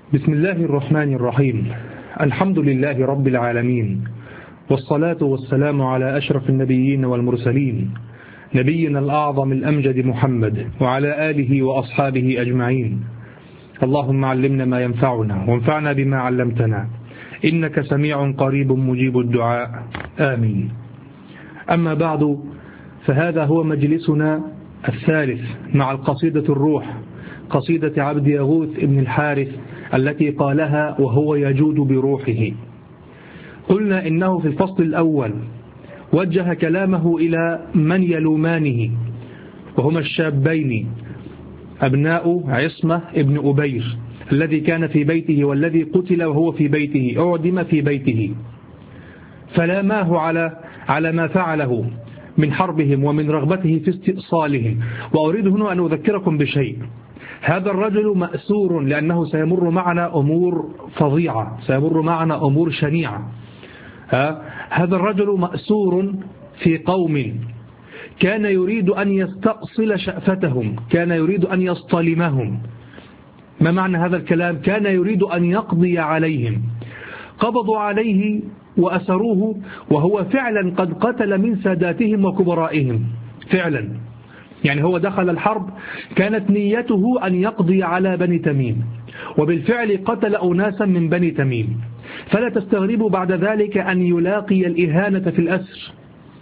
بسم الله الرحمن الرحيم. الحمد لله رب العالمين، والصلاة والسلام على أشرف النبيين والمرسلين، نبينا الأعظم الأمجد محمد وعلى آله وأصحابه أجمعين. اللهم علمنا ما ينفعنا وانفعنا بما علمتنا، إنك سميع قريب مجيب الدعاء، آمين. أما بعد، فهذا هو مجلسنا الثالث مع القصيدة الروح، قصيدة عبد يغوث ابن الحارث التي قالها وهو يجود بروحه. قلنا إنه في الفصل الأول وجه كلامه إلى من يلومانه، وهما الشابين أبناء عصمة ابن أبير الذي كان في بيته والذي قتل وهو في بيته، أعدم في بيته، فلاماه على ما فعله من حربهم ومن رغبته في استئصالهم. وأريد هنا أن أذكركم بشيء: هذا الرجل مأسور لأنه سيمر معنا أمور فظيعة، سيمر معنا أمور شنيعة. هذا الرجل مأسور في قوم كان يريد أن يستأصل شأفتهم، كان يريد أن يصطلمهم. ما معنى هذا الكلام؟ كان يريد أن يقضي عليهم. قبضوا عليه وأسروه وهو فعلا قد قتل من ساداتهم وكبرائهم فعلا. يعني هو دخل الحرب كانت نيته أن يقضي على بني تميم، وبالفعل قتل أناسا من بني تميم. فلا تستغربوا بعد ذلك أن يلاقي الإهانة في الأسر،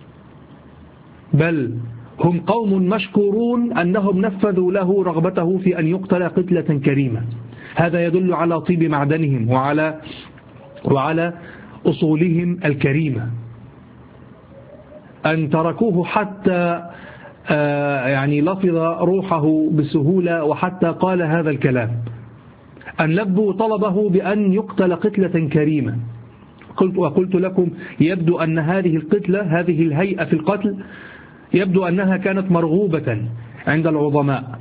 بل هم قوم مشكورون أنهم نفذوا له رغبته في أن يقتل قتلة كريمة. هذا يدل على طيب معدنهم وعلى أصولهم الكريمة، أن تركوه حتى يعني لفظ روحه بسهولة، وحتى قال هذا الكلام أن لبوا طلبه بأن يقتل قتلة كريمة. وقلت لكم يبدو أن هذه القتلة، هذه الهيئة في القتل، يبدو أنها كانت مرغوبة عند العظماء.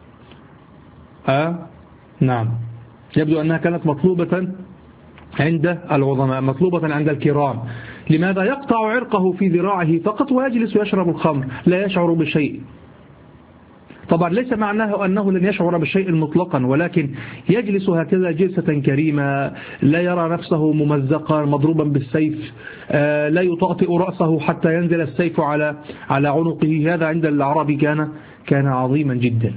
نعم، يبدو أنها كانت مطلوبة عند العظماء، مطلوبة عند الكرام. لماذا؟ يقطع عرقه في ذراعه فقط ويجلس ويشرب الخمر، لا يشعر بشيء. طبعا ليس معناه أنه لن يشعر بشيء مطلقا، ولكن يجلس هكذا جلسة كريمة، لا يرى نفسه ممزقا مضروبا بالسيف، لا يطأطئ رأسه حتى ينزل السيف على عنقه. هذا عند العرب كان عظيما جدا.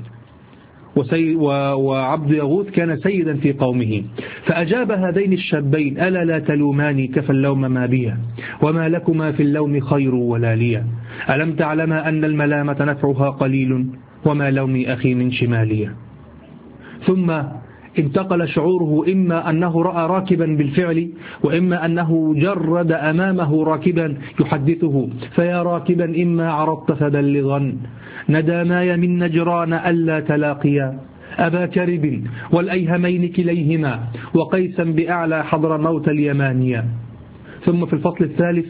وعبد يغوث كان سيدا في قومه. فأجاب هذين الشابين: ألا لا تلوماني كفى اللوم ما بي، وما لكما في اللوم خير ولا لي، ألم تعلما أن الملامة نفعها قليل، وما لومي أخي من شمالية. ثم انتقل شعوره إما أنه رأى راكبا بالفعل، وإما أنه جرد أمامه راكبا يحدثه: فيا راكبا إما عرضت فبلغا، نداماي من نجران ألا تلاقيا، أبا كرب والأيهمين كليهما، وقيسا بأعلى حضر موت اليمانيا. ثم في الفصل الثالث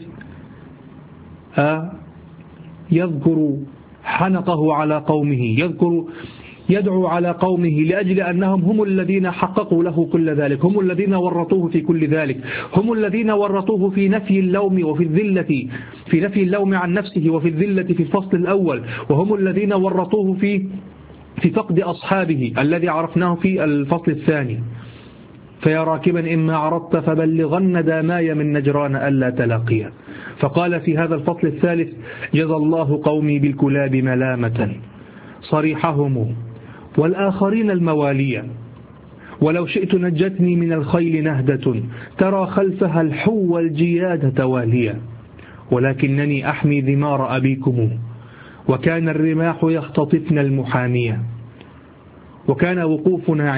يذكر حنقه على قومه، يدعو على قومه لأجل أنهم هم الذين حققوا له كل ذلك، هم الذين ورطوه في كل ذلك، هم الذين ورطوه في نفي اللوم وفي الذلة، في نفي اللوم عن نفسه وفي الذلة في الفصل الأول، وهم الذين ورطوه في فقد أصحابه الذي عرفناه في الفصل الثاني. فيا راكبا إما عرضت فبلغن داماي من نجران ألا تلاقيا. فقال في هذا الفصل الثالث: جزى الله قومي بالكلاب ملامة، صريحهم والآخرين الموالية، ولو شئت نجتني من الخيل نهدة، ترى خلفها الحو الجياد تواليا، ولكنني أحمي ذمار أبيكم، وكان الرماح يختطفن المحامية. وكان وقوفنا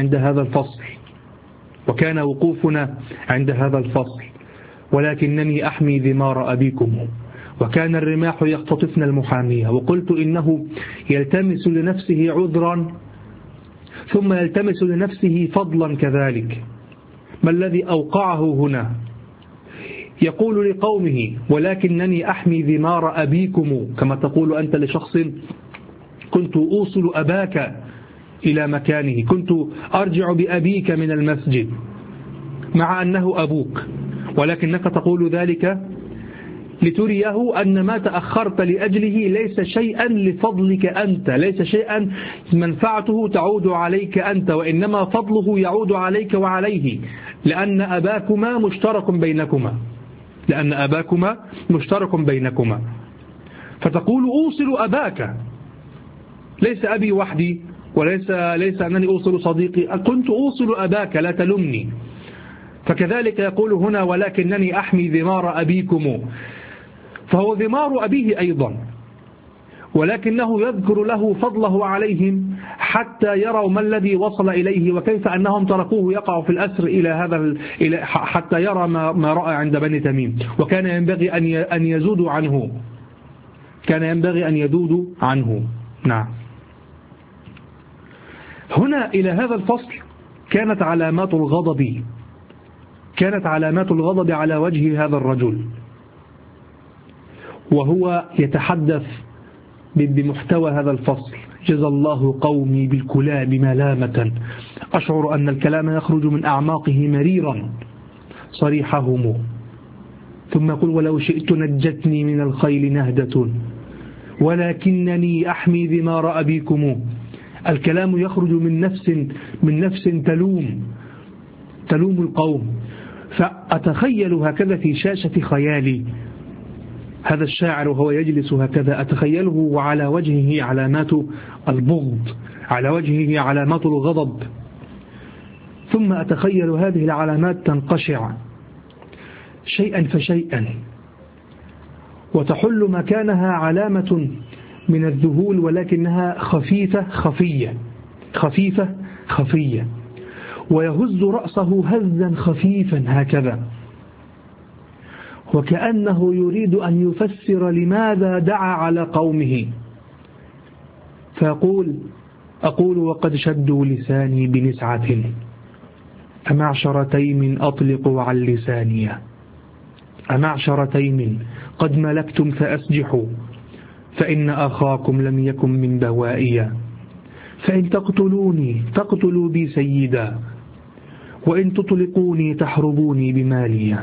عند هذا الفصل ولكنني أحمي ذمار أبيكم، وكان الرماح يختطفن المحامية. وقلت إنه يلتمس لنفسه عذرا ثم يلتمس لنفسه فضلا كذلك. ما الذي أوقعه هنا؟ يقول لقومه: ولكنني أحمي ذمار أبيكم، كما تقول أنت لشخص: كنت أوصل أباك إلى مكانه، كنت أرجع بأبيك من المسجد، مع أنه أبوك، ولكنك تقول ذلك لتريه أن ما تأخرت لأجله ليس شيئا لفضلك أنت، ليس شيئا منفعته تعود عليك أنت، وإنما فضله يعود عليك وعليه، لأن أباكما مشترك بينكما، لأن أباكما مشترك بينكما. فتقول أوصل أباك، ليس أبي وحدي، وليس أنني أوصل صديقي، كنت أوصل أباك لا تلمني. فكذلك يقول هنا ولكنني أحمي ذمار أبيكم، فهو ذمار أبيه أيضا، ولكنه يذكر له فضله عليهم حتى يروا ما الذي وصل إليه، وكيف أنهم تركوه يقع في الأسر حتى يرى ما رأى عند بني تميم. وكان ينبغي أن يزودوا عنه، كان ينبغي أن يذودوا عنه. نعم. هنا إلى هذا الفصل كانت علامات الغضب على وجه هذا الرجل، وهو يتحدث بمحتوى هذا الفصل: جزى الله قومي بالكلاب ملامة، أشعر أن الكلام يخرج من أعماقه مريرا صريحهم. ثم يقول: ولو شئت نجتني من الخيل نهدة ولكنني أحمي ذمار أبيكم. الكلام يخرج من نفس تلوم القوم. فأتخيل هكذا في شاشة خيالي هذا الشاعر وهو يجلس هكذا، أتخيله وعلى وجهه علامات البغض، على وجهه علامات الغضب، ثم أتخيل هذه العلامات تنقشع شيئا فشيئا، وتحل مكانها علامة من الذهول، ولكنها خفيفة، ويهز رأسه هزا خفيفا هكذا، وكأنه يريد أن يفسر لماذا دعا على قومه. فيقول: أقول وقد شدوا لساني بنسعة، أمعشر تيم أطلق عن لساني، أمعشر تيم قد ملكتم فأسجحوا، فإن أخاكم لم يكن من بوائي، فإن تقتلوني تقتلوا بي سيدا، وإن تطلقوني تحربوني بمالي.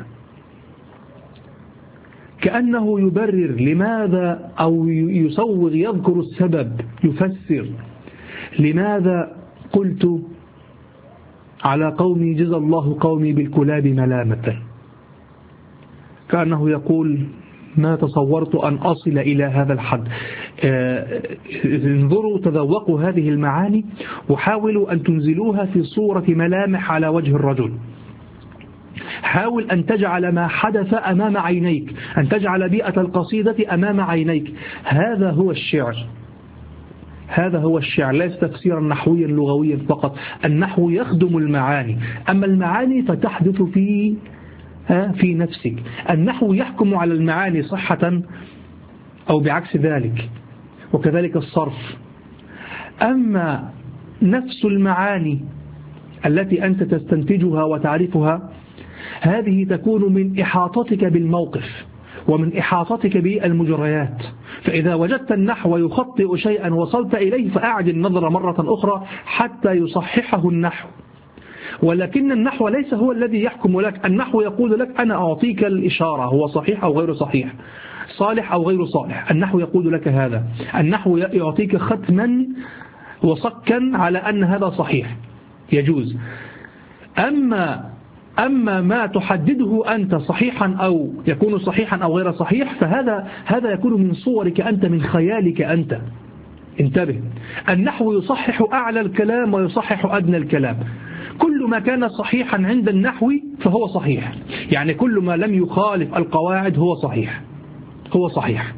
كأنه يبرر لماذا، أو يصوغ، يذكر السبب، يفسر لماذا قلت على قومي جزى الله قومي بالكلاب ملامة. كأنه يقول: ما تصورت أن أصل إلى هذا الحد. انظروا، تذوقوا هذه المعاني وحاولوا أن تنزلوها في صورة ملامح على وجه الرجل. حاول أن تجعل ما حدث أمام عينيك، أن تجعل بيئة القصيدة أمام عينيك. هذا هو الشعر، ليس تفسيرا نحويا لغويا فقط. النحو يخدم المعاني، أما المعاني فتحدث في نفسك. النحو يحكم على المعاني صحة أو بعكس ذلك، وكذلك الصرف. أما نفس المعاني التي أنت تستنتجها وتعرفها، هذه تكون من إحاطتك بالموقف ومن إحاطتك بالمجريات. فإذا وجدت النحو يخطئ شيئا وصلت إليه فأعد النظر مرة أخرى حتى يصححه النحو. ولكن النحو ليس هو الذي يحكم لك. النحو يقول لك: أنا أعطيك الإشارة، هو صحيح أو غير صحيح، صالح أو غير صالح. النحو يقول لك هذا. النحو يعطيك ختما وصكا على أن هذا صحيح، يجوز. أما ما تحدده أنت صحيحا أو يكون صحيحا أو غير صحيح، فهذا يكون من صورك أنت، من خيالك أنت. انتبه، النحو يصحح أعلى الكلام ويصحح أدنى الكلام. كل ما كان صحيحا عند النحو فهو صحيح، يعني كل ما لم يخالف القواعد هو صحيح.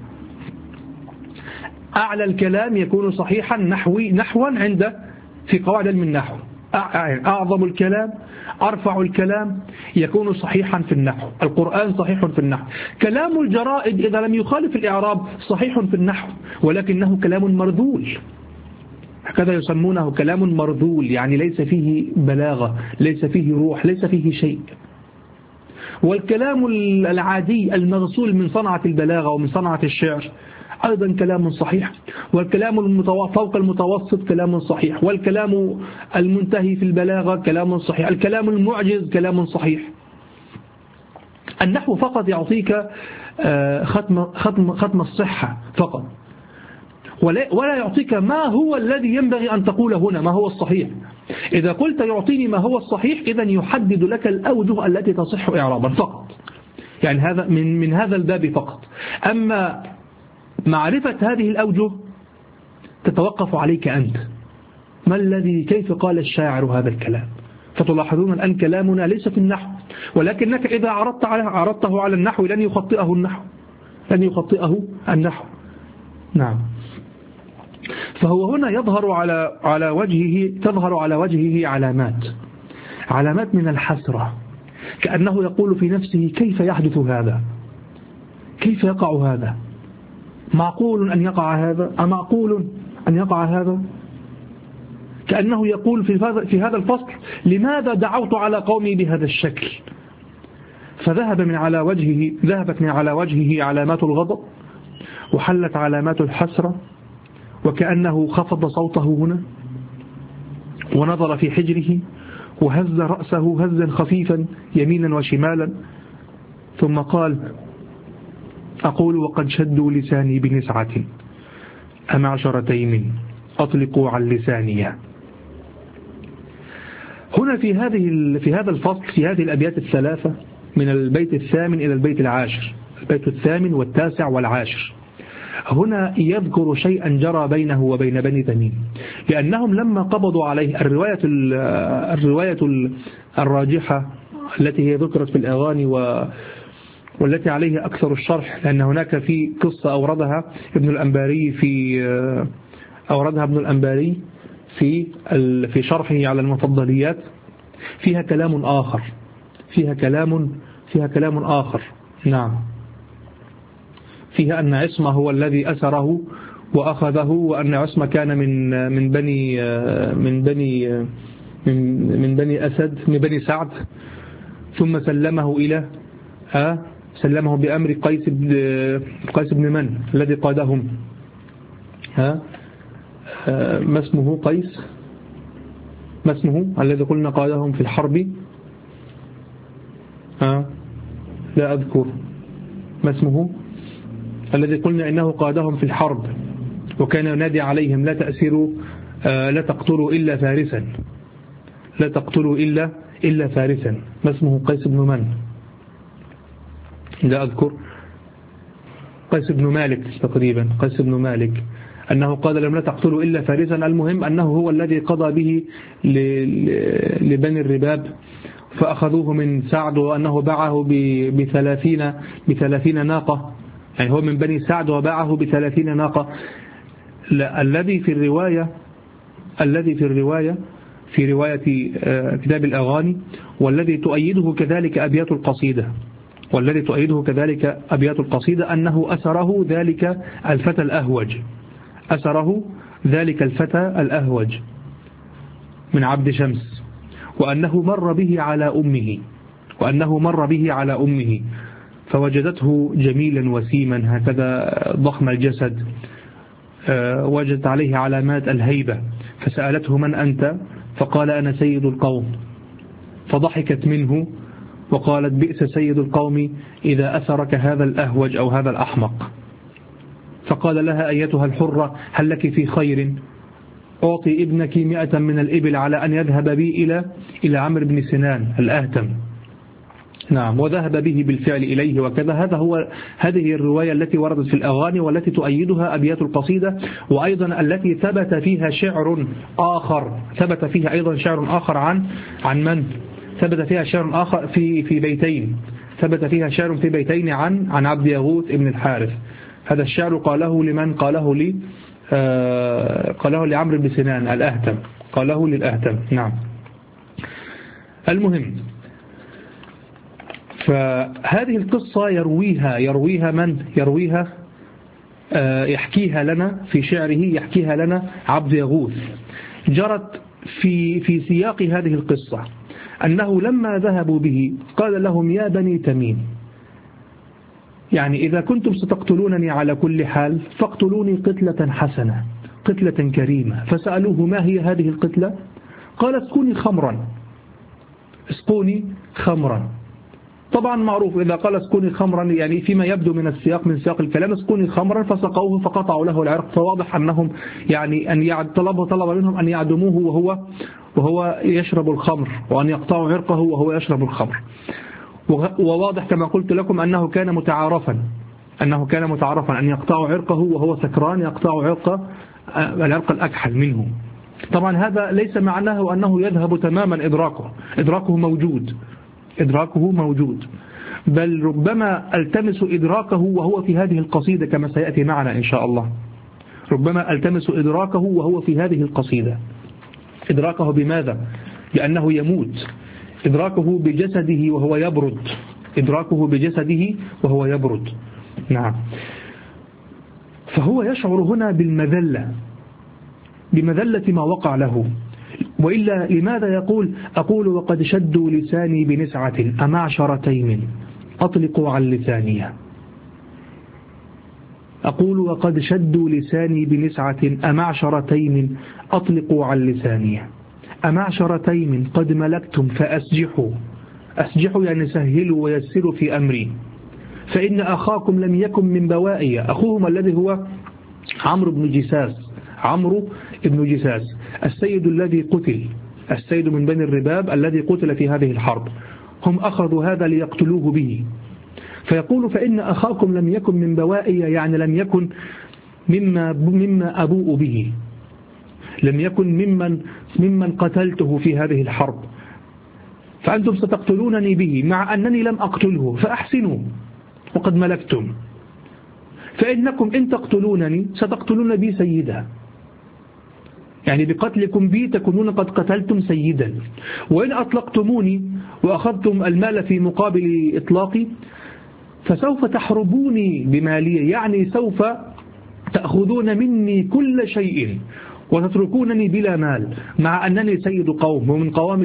أعلى الكلام يكون صحيحا نحوا في قواعد علم النحو. أعظم الكلام، أرفع الكلام يكون صحيحا في النحو. القرآن صحيح في النحو. كلام الجرائد إذا لم يخالف الإعراب صحيح في النحو، ولكنه كلام مرذول. هكذا يسمونه كلام مرذول، يعني ليس فيه بلاغة، ليس فيه روح، ليس فيه شيء. والكلام العادي المغسول من صنعة البلاغة ومن صنعة الشعر أيضا كلام صحيح. والكلام فوق المتوسط كلام صحيح، والكلام المنتهي في البلاغة كلام صحيح، الكلام المعجز كلام صحيح. النحو فقط يعطيك ختم الصحة فقط، ولا يعطيك ما هو الذي ينبغي أن تقول هنا، ما هو الصحيح. إذا قلت يعطيني ما هو الصحيح إذن يحدد لك الأوجه التي تصح إعرابا فقط، يعني هذا من هذا الباب فقط. أما معرفة هذه الأوجه تتوقف عليك أنت، ما الذي كيف قال الشاعر هذا الكلام. فتلاحظون الآن كلامنا ليس في النحو، ولكنك إذا عرضته على النحو لن يخطئه النحو. نعم. فهو هنا تظهر على وجهه علامات من الحسرة، كأنه يقول في نفسه كيف يحدث هذا، كيف يقع هذا، معقول أن يقع هذا، أمعقول أن يقع هذا. كأنه يقول في هذا الفصل لماذا دعوت على قومي بهذا الشكل. فذهبت من على وجهه علامات الغضب، وحلت علامات الحسرة، وكأنه خفض صوته هنا ونظر في حجره وهز رأسه هزا خفيفا يمينا وشمالا، ثم قال: أقول وقد شدوا لساني بنسعة أمعشر تيم أطلقوا عن لساني. هنا في هذا الفصل، في هذه الأبيات الثلاثة من البيت الثامن إلى البيت العاشر، البيت الثامن والتاسع والعاشر، هنا يذكر شيئا جرى بينه وبين بني تميم، لأنهم لما قبضوا عليه، الرواية الراجحة التي هي ذكرت في الأغاني والتي عليه أكثر الشرح، لأن هناك في قصة أوردها ابن الأنباري في شرحه على المفضليات، فيها كلام آخر. نعم، فيها أن عصمة هو الذي أسره وأخذه، وأن عصمة كان من بني سعد، ثم سلمه بأمر قيس بن من الذي قادهم، ما اسمه قيس، ما اسمه الذي قلنا قادهم في الحرب، لا أذكر ما اسمه، الذي قلنا إنه قادهم في الحرب وكان ينادي عليهم: لا تقتلوا إلا فارسا، لا تقتلوا إلا فارسا. ما اسمه؟ قيس بن من؟ لا أذكر. قيس بن مالك تقريبا، قيس بن مالك، أنه قال لهم: لا تقتلوا إلا فارسا. المهم أنه هو الذي قضى به لبني الرباب، فأخذوه من سعد، وأنه باعه ب30 ناقة، يعني هو من بني سعد وباعه ب30 ناقة. الذي في الرواية في رواية كتاب الأغاني، والذي تؤيده كذلك أبيات القصيدة، أنه أسره ذلك الفتى الأهوج من عبد شمس، وأنه مر به على أمه فوجدته جميلا وسيما هكذا ضخم الجسد، وجدت عليه علامات الهيبة، فسألته: من أنت؟ فقال: أنا سيد القوم. فضحكت منه وقالت: بئس سيد القوم إذا أثرك هذا الأهوج أو هذا الأحمق. فقال لها: أيتها الحرة، هل لك في خير؟ أعطي ابنك 100 من الإبل على أن يذهب بي إلى عمرو بن سنان الأهتم. نعم، وذهب به بالفعل إليه وكذا. هذه الرواية التي وردت في الأغاني، والتي تؤيدها أبيات القصيدة، وأيضا التي ثبت فيها شعر آخر عن من؟ ثبت فيها شعر آخر في بيتين، ثبت فيها شعر في بيتين عن عبد يغوث ابن الحارث. هذا الشعر قاله لمن؟ قاله لعمرو بن سنان الأهتم، قاله للأهتم. نعم. المهم، فهذه القصة يحكيها لنا في شعره، يحكيها لنا عبد يغوث. جرت في سياق هذه القصة أنه لما ذهبوا به قال لهم: يا بني تميم، يعني إذا كنتم ستقتلونني على كل حال فاقتلوني قتلة حسنة، قتلة كريمة. فسألوه: ما هي هذه القتلة؟ قال: اسقوني خمرا. طبعا معروف إذا قال اسكني خمرا يعني فيما يبدو من السياق من سياق الكلام اسكني خمرا فسقوه فقطعوا له العرق، فواضح أنهم يعني أن طلب منهم أن يعدموه وهو يشرب الخمر، وأن يقطعوا عرقه وهو يشرب الخمر. وواضح كما قلت لكم أنه كان متعارفا أن يقطعوا عرقه وهو سكران، يقطعوا العرق الأكحل منه. طبعا هذا ليس معناه أنه يذهب تماما إدراكه موجود، بل ربما التمس إدراكه وهو في هذه القصيدة كما سيأتي معنا إن شاء الله. ربما التمس إدراكه وهو في هذه القصيدة. إدراكه بماذا؟ لأنه يموت، إدراكه بجسده وهو يبرد. نعم. فهو يشعر هنا بمذلة ما وقع له. وإلا لماذا يقول أقول وقد شدوا لساني بنسعة أمعشر تيم أطلقوا عن لسانية. أقول وقد شدوا لساني بنسعة أمعشر تيم أطلقوا عن لسانية. أمعشر تيم قد ملكتم فأسجحوا يعني سهلوا ويسروا في أمري، فإن أخاكم لم يكن من بوائي. أخوهم الذي هو عمرو بن جساس السيد الذي قتل، السيد من بني الرباب الذي قتل في هذه الحرب، هم أخذوا هذا ليقتلوه به. فيقول فإن أخاكم لم يكن من بوائي، يعني لم يكن مما أبوء به، لم يكن ممن قتلته في هذه الحرب، فأنتم ستقتلونني به مع أنني لم أقتله، فأحسنوا وقد ملكتم، فإنكم إن تقتلونني ستقتلون بي سيدا، يعني بقتلكم بي تكونون قد قتلتم سيدا، وإن أطلقتموني وأخذتم المال في مقابل إطلاقي فسوف تحربوني بمالي، يعني سوف تأخذون مني كل شيء وتتركونني بلا مال، مع أنني سيد قوم، ومن قوام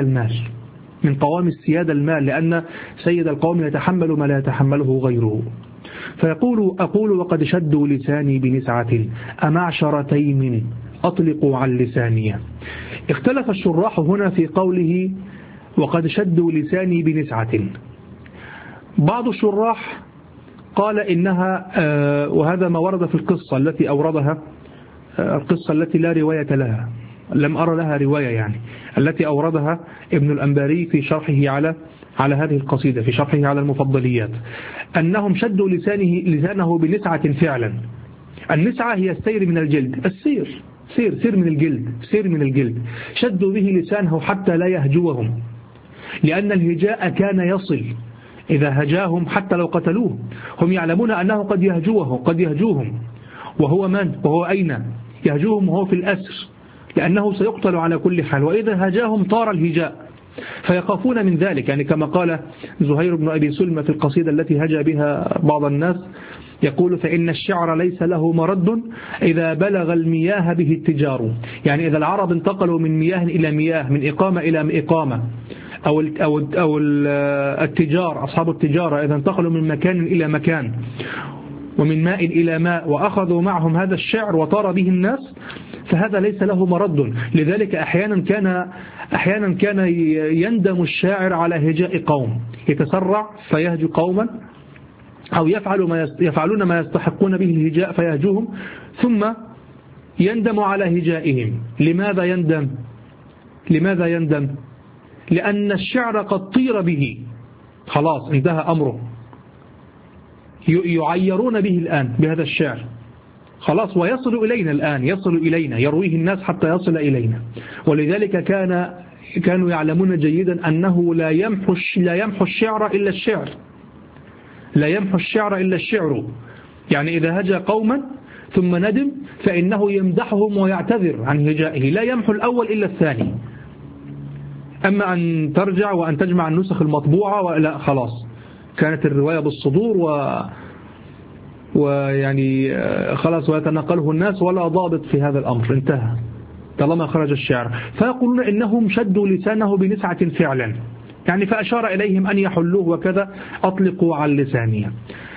السيادة المال، لأن سيد القوم يتحمل ما لا يتحمله غيره. فيقول أقول وقد شدوا لساني بنسعة أمعشر تيم أطلقوا عن لسانية. اختلف الشراح هنا في قوله وقد شدوا لساني بنسعة. بعض الشراح قال إنها وهذا ما ورد في القصة التي أوردها، القصة التي لا رواية لها، لم أرى لها رواية، يعني التي أوردها ابن الأنباري في شرحه على هذه القصيدة، في شرحه على المفضليات، أنهم شدوا لسانه بنسعة فعلا. النسعة هي السير من الجلد، سير من الجلد، شدوا به لسانه حتى لا يهجوهم، لأن الهجاء كان يصل إذا هجاهم حتى لو قتلوه، هم يعلمون أنه قد يهجوهم، وهو أين يهجوهم؟ وهو في الأسر، لأنه سيقتل على كل حال، وإذا هجاهم طار الهجاء، فيخافون من ذلك. يعني كما قال زهير بن أبي سلمة في القصيدة التي هجا بها بعض الناس، يقول فإن الشعر ليس له مرد إذا بلغ المياه به التجار، يعني إذا العرب انتقلوا من مياه إلى مياه، من إقامة إلى إقامة، أو التجار أصحاب التجارة إذا انتقلوا من مكان إلى مكان ومن ماء إلى ماء وأخذوا معهم هذا الشعر وطار به الناس، فهذا ليس له مرد. لذلك أحيانا كان يندم الشاعر على هجاء قوم، يتسرع فيهجو قوما، أو يفعلون ما يستحقون به الهجاء فيهجوهم، ثم يندم على هجائهم. لماذا يندم؟ لأن الشعر قد طير به، خلاص انتهى أمره، يعيرون به الآن بهذا الشعر خلاص، ويصل إلينا الآن، يرويه الناس حتى يصل إلينا. ولذلك كانوا يعلمون جيدا أنه لا يمحو الشعر إلا الشعر، يعني إذا هجا قوما ثم ندم فإنه يمدحهم ويعتذر عن هجائه، لا يمحو الأول إلا الثاني. أما أن ترجع وأن تجمع النسخ المطبوعة ولا خلاص كانت الرواية بالصدور ويعني خلاص ويتنقله الناس ولا ضابط في هذا الأمر، انتهى طالما خرج الشعر. فيقولون إنهم شدوا لسانه بنسعة فعلا، يعني فأشار إليهم أن يحلوه وكذا، أطلقوا عن لسانية.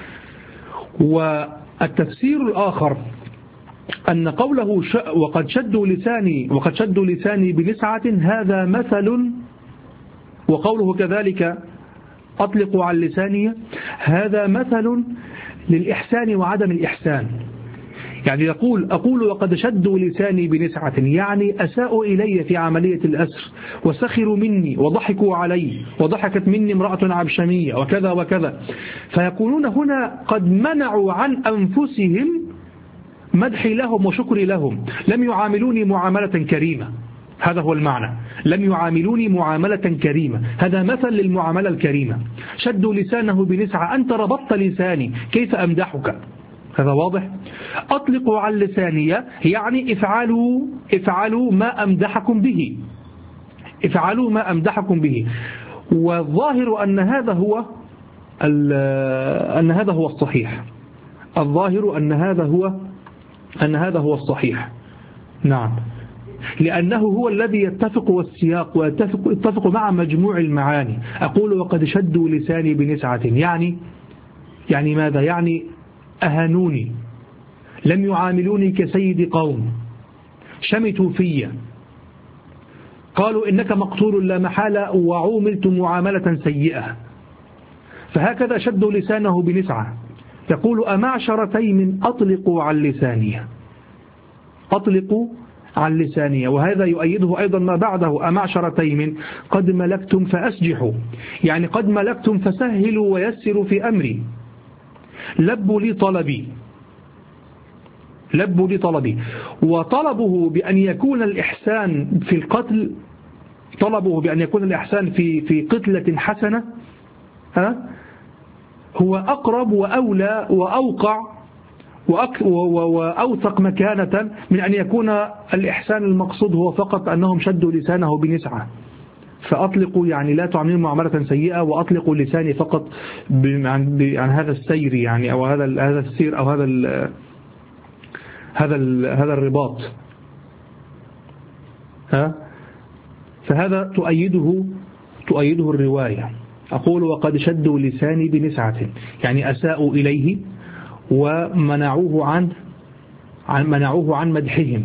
والتفسير الآخر أن قوله وقد شدوا لساني بنسعة هذا مثل، وقوله كذلك أطلقوا عن لساني، هذا مثل للإحسان وعدم الإحسان. يعني يقول أقول وقد شدوا لساني بنسعة، يعني أساءوا إلي في عملية الأسر وسخروا مني وضحكوا علي وضحكت مني امرأة عبشمية وكذا وكذا. فيقولون هنا قد منعوا عن أنفسهم مدحي لهم وشكري لهم، لم يعاملوني معاملة كريمة. هذا هو المعنى، لم يعاملوني معاملة كريمة. هذا مثل للمعاملة الكريمة. شدوا لسانه بنسعة، أنت ربطت لساني كيف أمدحك؟ هذا واضح. أطلقوا عن لساني يعني افعلوا ما أمدحكم به، افعلوا ما أمدحكم به. والظاهر أن هذا هو الصحيح. الظاهر أن هذا هو الصحيح. نعم، لأنه هو الذي يتفق والسياق ويتفق مع مجموع المعاني. أقول وقد شدوا لساني بنسعة، يعني ماذا؟ يعني أهانوني، لم يعاملوني كسيد قوم، شمتوا في، قالوا إنك مقتول لا محالة، وعوملت معاملة سيئة. فهكذا شدوا لسانه بنسعة. يقول أمعشر تيم أطلقوا عن لساني، أطلقوا عن لسانية. وهذا يؤيده أيضا ما بعده، أمعشر تيم قد ملكتم فأسجحوا، يعني قد ملكتم فسهلوا ويسروا في أمري. لبوا لي طلبي. وطلبه بأن يكون الإحسان في القتل، طلبه بأن يكون الإحسان في قتلة حسنة هو أقرب وأولى وأوقع وأوثق مكانة من أن يكون الإحسان المقصود هو فقط أنهم شدوا لسانه بنسعة. فأطلقوا يعني لا تعاملون معاملة سيئة، وأطلقوا لساني فقط عن هذا السير، يعني أو هذا السير، أو هذا الرباط. فهذا تؤيده الرواية. أقول وقد شدوا لساني بنسعة، يعني أساءوا إليه ومنعوه عن مدحهم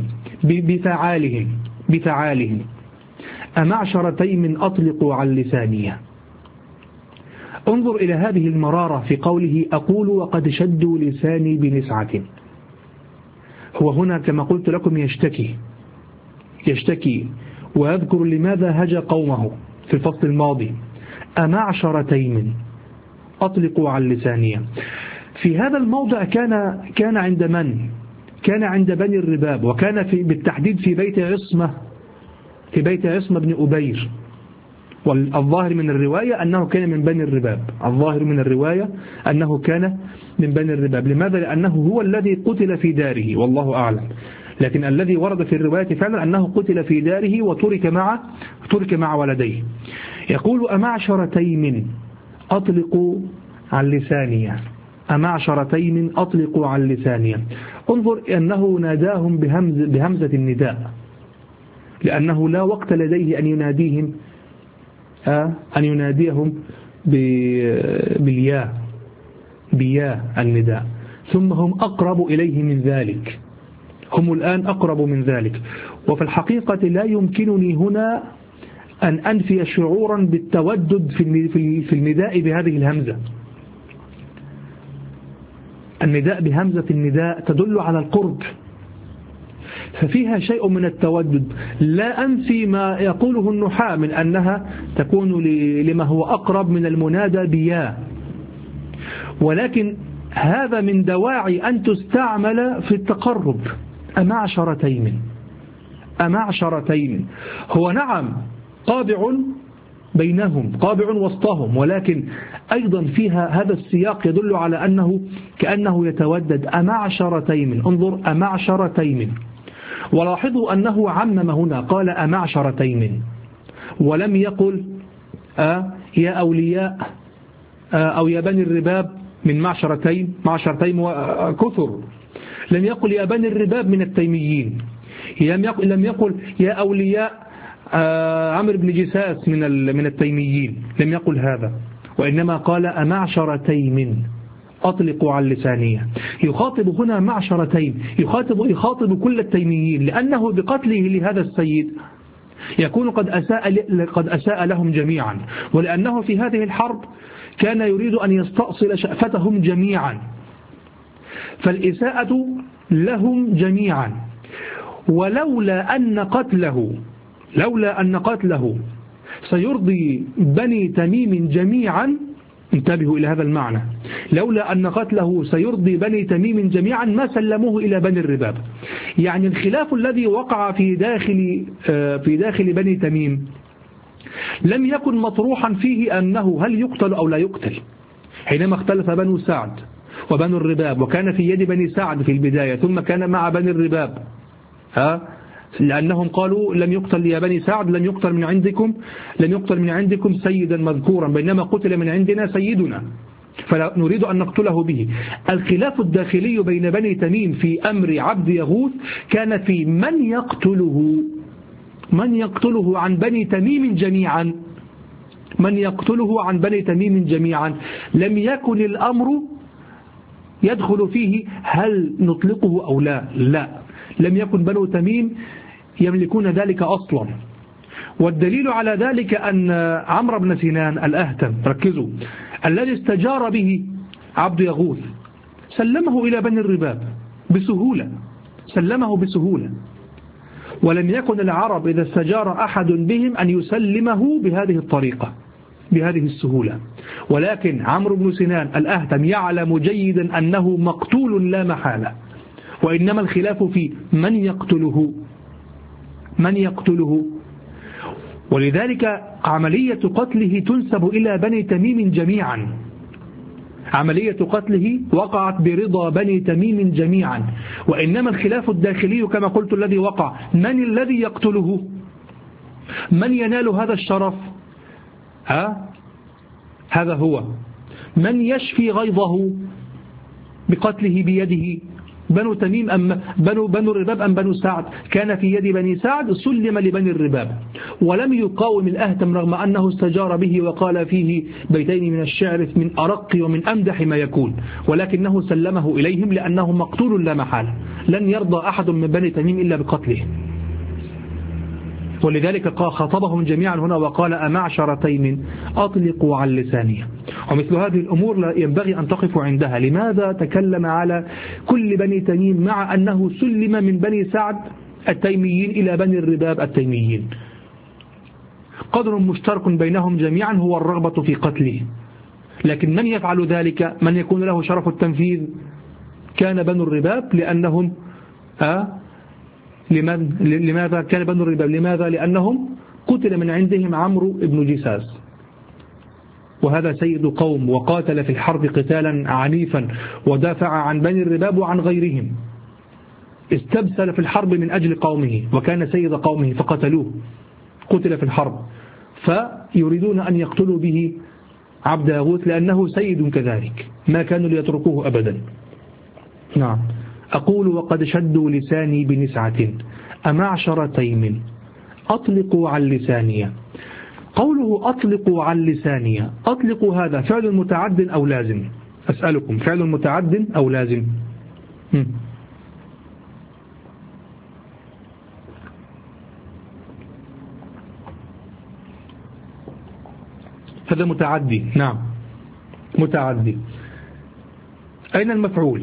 بفعالهم. أمعشر تيم أطلقوا عن لساني. انظر إلى هذه المرارة في قوله أقول وقد شدوا لساني بنسعة. هو هنا كما قلت لكم يشتكي ويذكر لماذا هجى قومه في الفصل الماضي. أمعشر تيم أطلقوا عن لساني. في هذا الموضع كان عند من؟ كان عند بني الرباب، وكان بالتحديد في بيت عصمة بن أبير. والظاهر من الرواية أنه كان من بني الرباب. لماذا؟ لأنه هو الذي قتل في داره، والله أعلم. لكن الذي ورد في الرواية فعلا أنه قتل في داره وترك مع ولديه. يقول أمعشر تيم أطلقوا عن لساني، أمعشر تيم أطلقوا عن لساني. انظر أنه ناداهم بهمزة النداء، لأنه لا وقت لديه أن يناديهم بياء النداء. ثم هم أقرب إليه من ذلك، هم الآن أقرب من ذلك. وفي الحقيقة لا يمكنني هنا أن أنفي شعورا بالتودد في النداء بهذه الهمزة. النداء بهمزة النداء تدل على القرب، ففيها شيء من التودد. لا أنفي ما يقوله النحاة من أنها تكون لما هو أقرب من المنادى بيا، ولكن هذا من دواعي أن تستعمل في التقرب. أمعشر تيم هو نعم قابع بينهم، قابع وسطهم، ولكن أيضا فيها هذا السياق يدل على أنه كأنه يتودد. أمعشر تيم، انظر أمعشر تيم. ولاحظوا أنه عمم هنا، قال أمعشر تيم، ولم يقل يا أولياء أو يا بني الرباب من معشر تيم وكثر. لم يقل يا بني الرباب من التيميين، لم يقل يا أولياء عمرو بن جساس من التيميين، لم يقل هذا، وإنما قال أمعشر تيم أطلقوا عن لسانية. يخاطب هنا معشر تيم، يخاطب كل التيميين، لأنه بقتله لهذا السيد يكون قد أساء لهم جميعا، ولأنه في هذه الحرب كان يريد أن يستأصل شأفتهم جميعا، فالإساءة لهم جميعا. ولولا أن قتله سيرضي بني تميم جميعا، انتبهوا إلى هذا المعنى، لولا أن قتله سيرضي بني تميم جميعا ما سلموه إلى بني الرباب. يعني الخلاف الذي وقع في داخل بني تميم لم يكن مطروحا فيه أنه هل يقتل أو لا يقتل. حينما اختلف بنو سعد وبنو الرباب، وكان في يد بني سعد في البداية ثم كان مع بني الرباب، لأنهم قالوا لم يقتل يا بني سعد، لم يقتل من عندكم سيدا مذكورا، بينما قتل من عندنا سيدنا فلا نريد أن نقتله به. الخلاف الداخلي بين بني تميم في أمر عبد يغوث كان في من يقتله عن بني تميم جميعا. لم يكن الأمر يدخل فيه هل نطلقه أو لا، لم يكن بنو تميم يملكون ذلك أصلا. والدليل على ذلك أن عمرو بن سنان الأهتم، ركزوا، الذي استجار به عبد يغوث سلمه إلى بني الرباب بسهولة، ولم يكن العرب إذا استجار أحد بهم أن يسلمه بهذه الطريقة بهذه السهولة. ولكن عمرو بن سنان الأهتم يعلم جيدا أنه مقتول لا محالة، وإنما الخلاف في من يقتله. ولذلك عملية قتله تنسب إلى بني تميم جميعا، عملية قتله وقعت برضا بني تميم جميعا، وإنما الخلاف الداخلي كما قلت الذي وقع من الذي يقتله، من ينال هذا الشرف، هذا هو من يشفي غيظه بقتله بيده، بنو تميم أم بنو الرباب أم بنو سعد. كان في يد بني سعد سلم لبني الرباب، ولم يقاوم الأهتم رغم أنه استجار به وقال فيه بيتين من الشعر من أرق ومن أمدح ما يكون، ولكنه سلمه إليهم لأنه مقتول لا محالة، لن يرضى أحد من بني تميم إلا بقتله. ولذلك خاطبهم جميعا هنا وقال أمعشر تيم أطلقوا عن لساني. ومثل هذه الأمور ينبغي أن تقفوا عندها. لماذا تكلم على كل بني تميم مع أنه سلم من بني سعد التيميين إلى بني الرباب التيميين؟ قدر مشترك بينهم جميعا هو الرغبة في قتله، لكن من يفعل ذلك، من يكون له شرف التنفيذ، كان بنو الرباب لأنهم لماذا كان بنو الرباب؟ لماذا؟ لأنهم قتل من عندهم عمرو بن جساس، وهذا سيد قوم وقاتل في الحرب قتالا عنيفا ودافع عن بني الرباب وعن غيرهم، استبسل في الحرب من أجل قومه وكان سيد قومه فقتلوه، قتل في الحرب، فيريدون أن يقتلوا به عبد يغوث لأنه سيد كذلك، ما كانوا ليتركوه أبدا. نعم. أقول وقد شدوا لساني بنسعة أمعشر تيم أطلقوا عن لساني. قوله أطلقوا عن لساني، أطلقوا هذا فعل متعد أو لازم؟ أسألكم، فعل متعد أو لازم؟ هذا متعدي. نعم متعدي. أين المفعول؟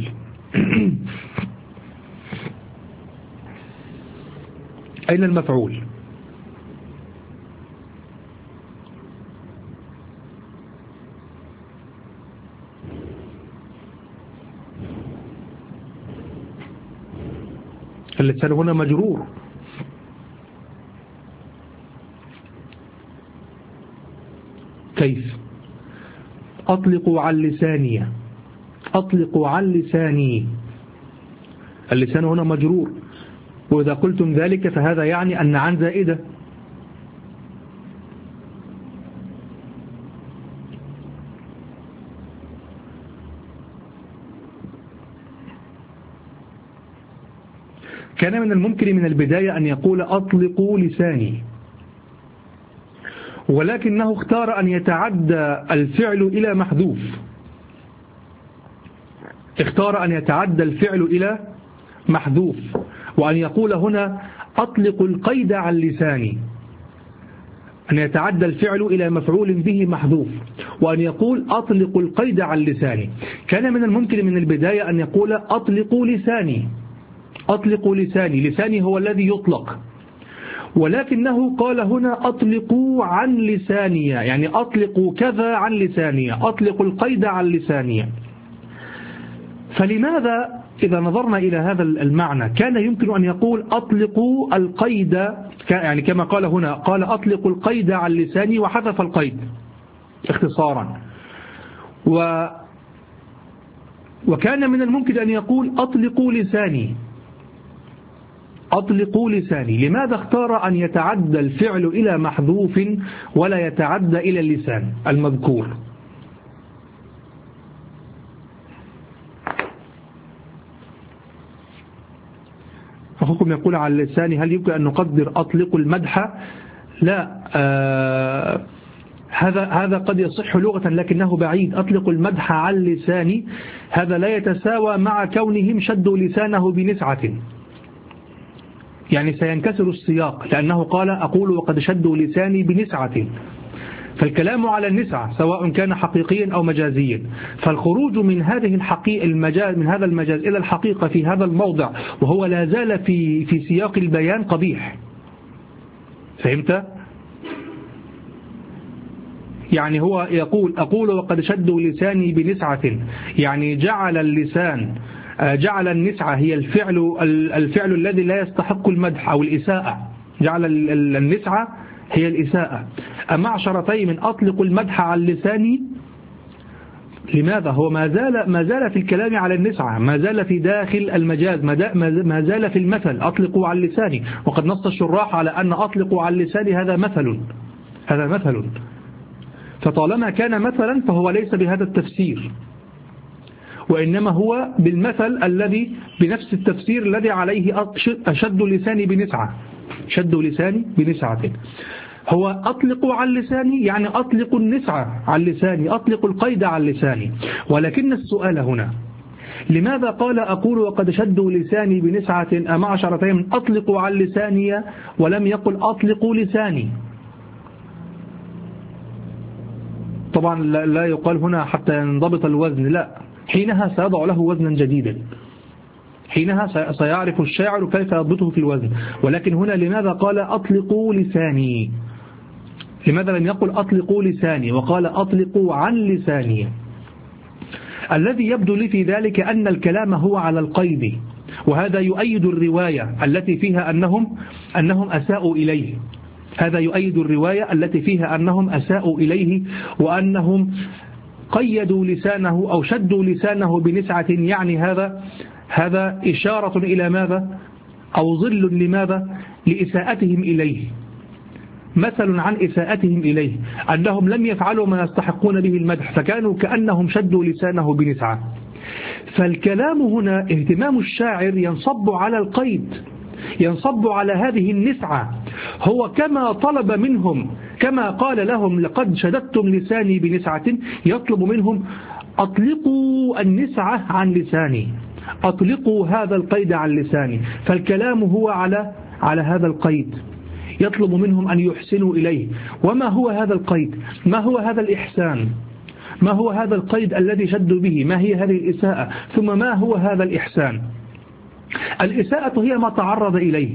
أين المفعول؟ اللسان هنا مجرور. كيف؟ أطلقوا عن لساني، أطلقوا عن لساني، اللسان هنا مجرور، وإذا قلتم ذلك فهذا يعني أن عن زائدة. كان من الممكن من البداية أن يقول أطلقوا لساني، ولكنه اختار أن يتعدى الفعل إلى محذوف، اختار أن يتعدى الفعل إلى محذوف، وأن يقول هنا أطلق القيد عن لساني، أن يتعدى الفعل إلى مفعول به محذوف، وأن يقول أطلق القيد عن لساني. كان من الممكن من البداية أن يقول أطلقوا لساني، أطلقوا لساني، لساني هو الذي يطلق، ولكنه قال هنا أطلقوا عن لساني، يعني أطلقوا كذا عن لساني، أطلقوا القيد عن لساني. فلماذا إذا نظرنا إلى هذا المعنى كان يمكن أن يقول أطلقوا القيد، يعني كما قال هنا، قال أطلقوا القيد عن لساني وحذف القيد اختصارا، وكان من الممكن أن يقول أطلقوا لساني، أطلقوا لساني. لماذا اختار أن يتعدى الفعل إلى محذوف ولا يتعدى إلى اللسان المذكور؟ أخوكم يقول على اللسان هل يمكن أن نقدر أطلق المدح؟ لا، هذا قد يصح لغة لكنه بعيد. أطلق المدح على اللسان هذا لا يتساوى مع كونهم شدوا لسانه بنسعة، يعني سينكسر السياق لأنه قال أقول وقد شدوا لساني بنسعة، فالكلام على النسعة سواء كان حقيقيا أو مجازيا، فالخروج من هذه المجاز، من هذا المجاز إلى الحقيقة في هذا الموضع وهو لا زال في سياق البيان قبيح. فهمت؟ يعني هو يقول أقول وقد شدوا لساني بنسعة، يعني جعل اللسان، جعل النسعة هي الفعل الذي لا يستحق المدح أو الإساءة، جعل النسعة هي الإساءة. أمعشرتي من أطلق المدح على اللسان، لماذا؟ هو ما زال في الكلام على النسعة، ما زال في داخل المجاز، ما زال في المثل أطلقوا على اللسان، وقد نص الشراح على أن أطلقوا على اللسان هذا مثل، فطالما كان مثلا فهو ليس بهذا التفسير، وإنما هو بالمثل الذي بنفس التفسير الذي عليه أشد لساني بنسعة، شد لساني بنسعة. هو أطلقوا عن لساني يعني أطلق النسعة عن لساني، أطلق القيد عن لساني. ولكن السؤال هنا لماذا قال أقول وقد شدوا لساني بنسعة أمعشرتين أطلقوا عن لساني ولم يقل أطلقوا لساني؟ طبعا لا يقال هنا حتى ينضبط الوزن، لا، حينها سيضع له وزنا جديدا، حينها سيعرف الشاعر كيف يضبطه في الوزن. ولكن هنا لماذا قال أطلقوا لساني؟ لماذا لم يقل أطلقوا لساني وقال أطلقوا عن لساني؟ الذي يبدو لي في ذلك أن الكلام هو على القيد، وهذا يؤيد الرواية التي فيها أنهم أساءوا إليه، هذا يؤيد الرواية التي فيها أنهم أساءوا إليه وأنهم قيدوا لسانه أو شدوا لسانه بنسعة، يعني هذا إشارة إلى ماذا؟ أو ظل لماذا؟ لإساءتهم إليه، مثل عن إساءتهم إليه، أنهم لم يفعلوا ما يستحقون به المدح، فكانوا كأنهم شدوا لسانه بنسعة. فالكلام هنا اهتمام الشاعر ينصب على القيد، ينصب على هذه النسعة، هو كما طلب منهم، كما قال لهم لقد شددتم لساني بنسعة، يطلب منهم أطلقوا النسعة عن لساني، أطلقوا هذا القيد عن لساني. فالكلام هو على هذا القيد، يطلب منهم أن يحسنوا إليه. وما هو هذا القيد؟ ما هو هذا الإحسان؟ ما هو هذا القيد الذي شدوا به؟ ما هي هذه الإساءة؟ ثم ما هو هذا الإحسان؟ الإساءة هي ما تعرض إليه،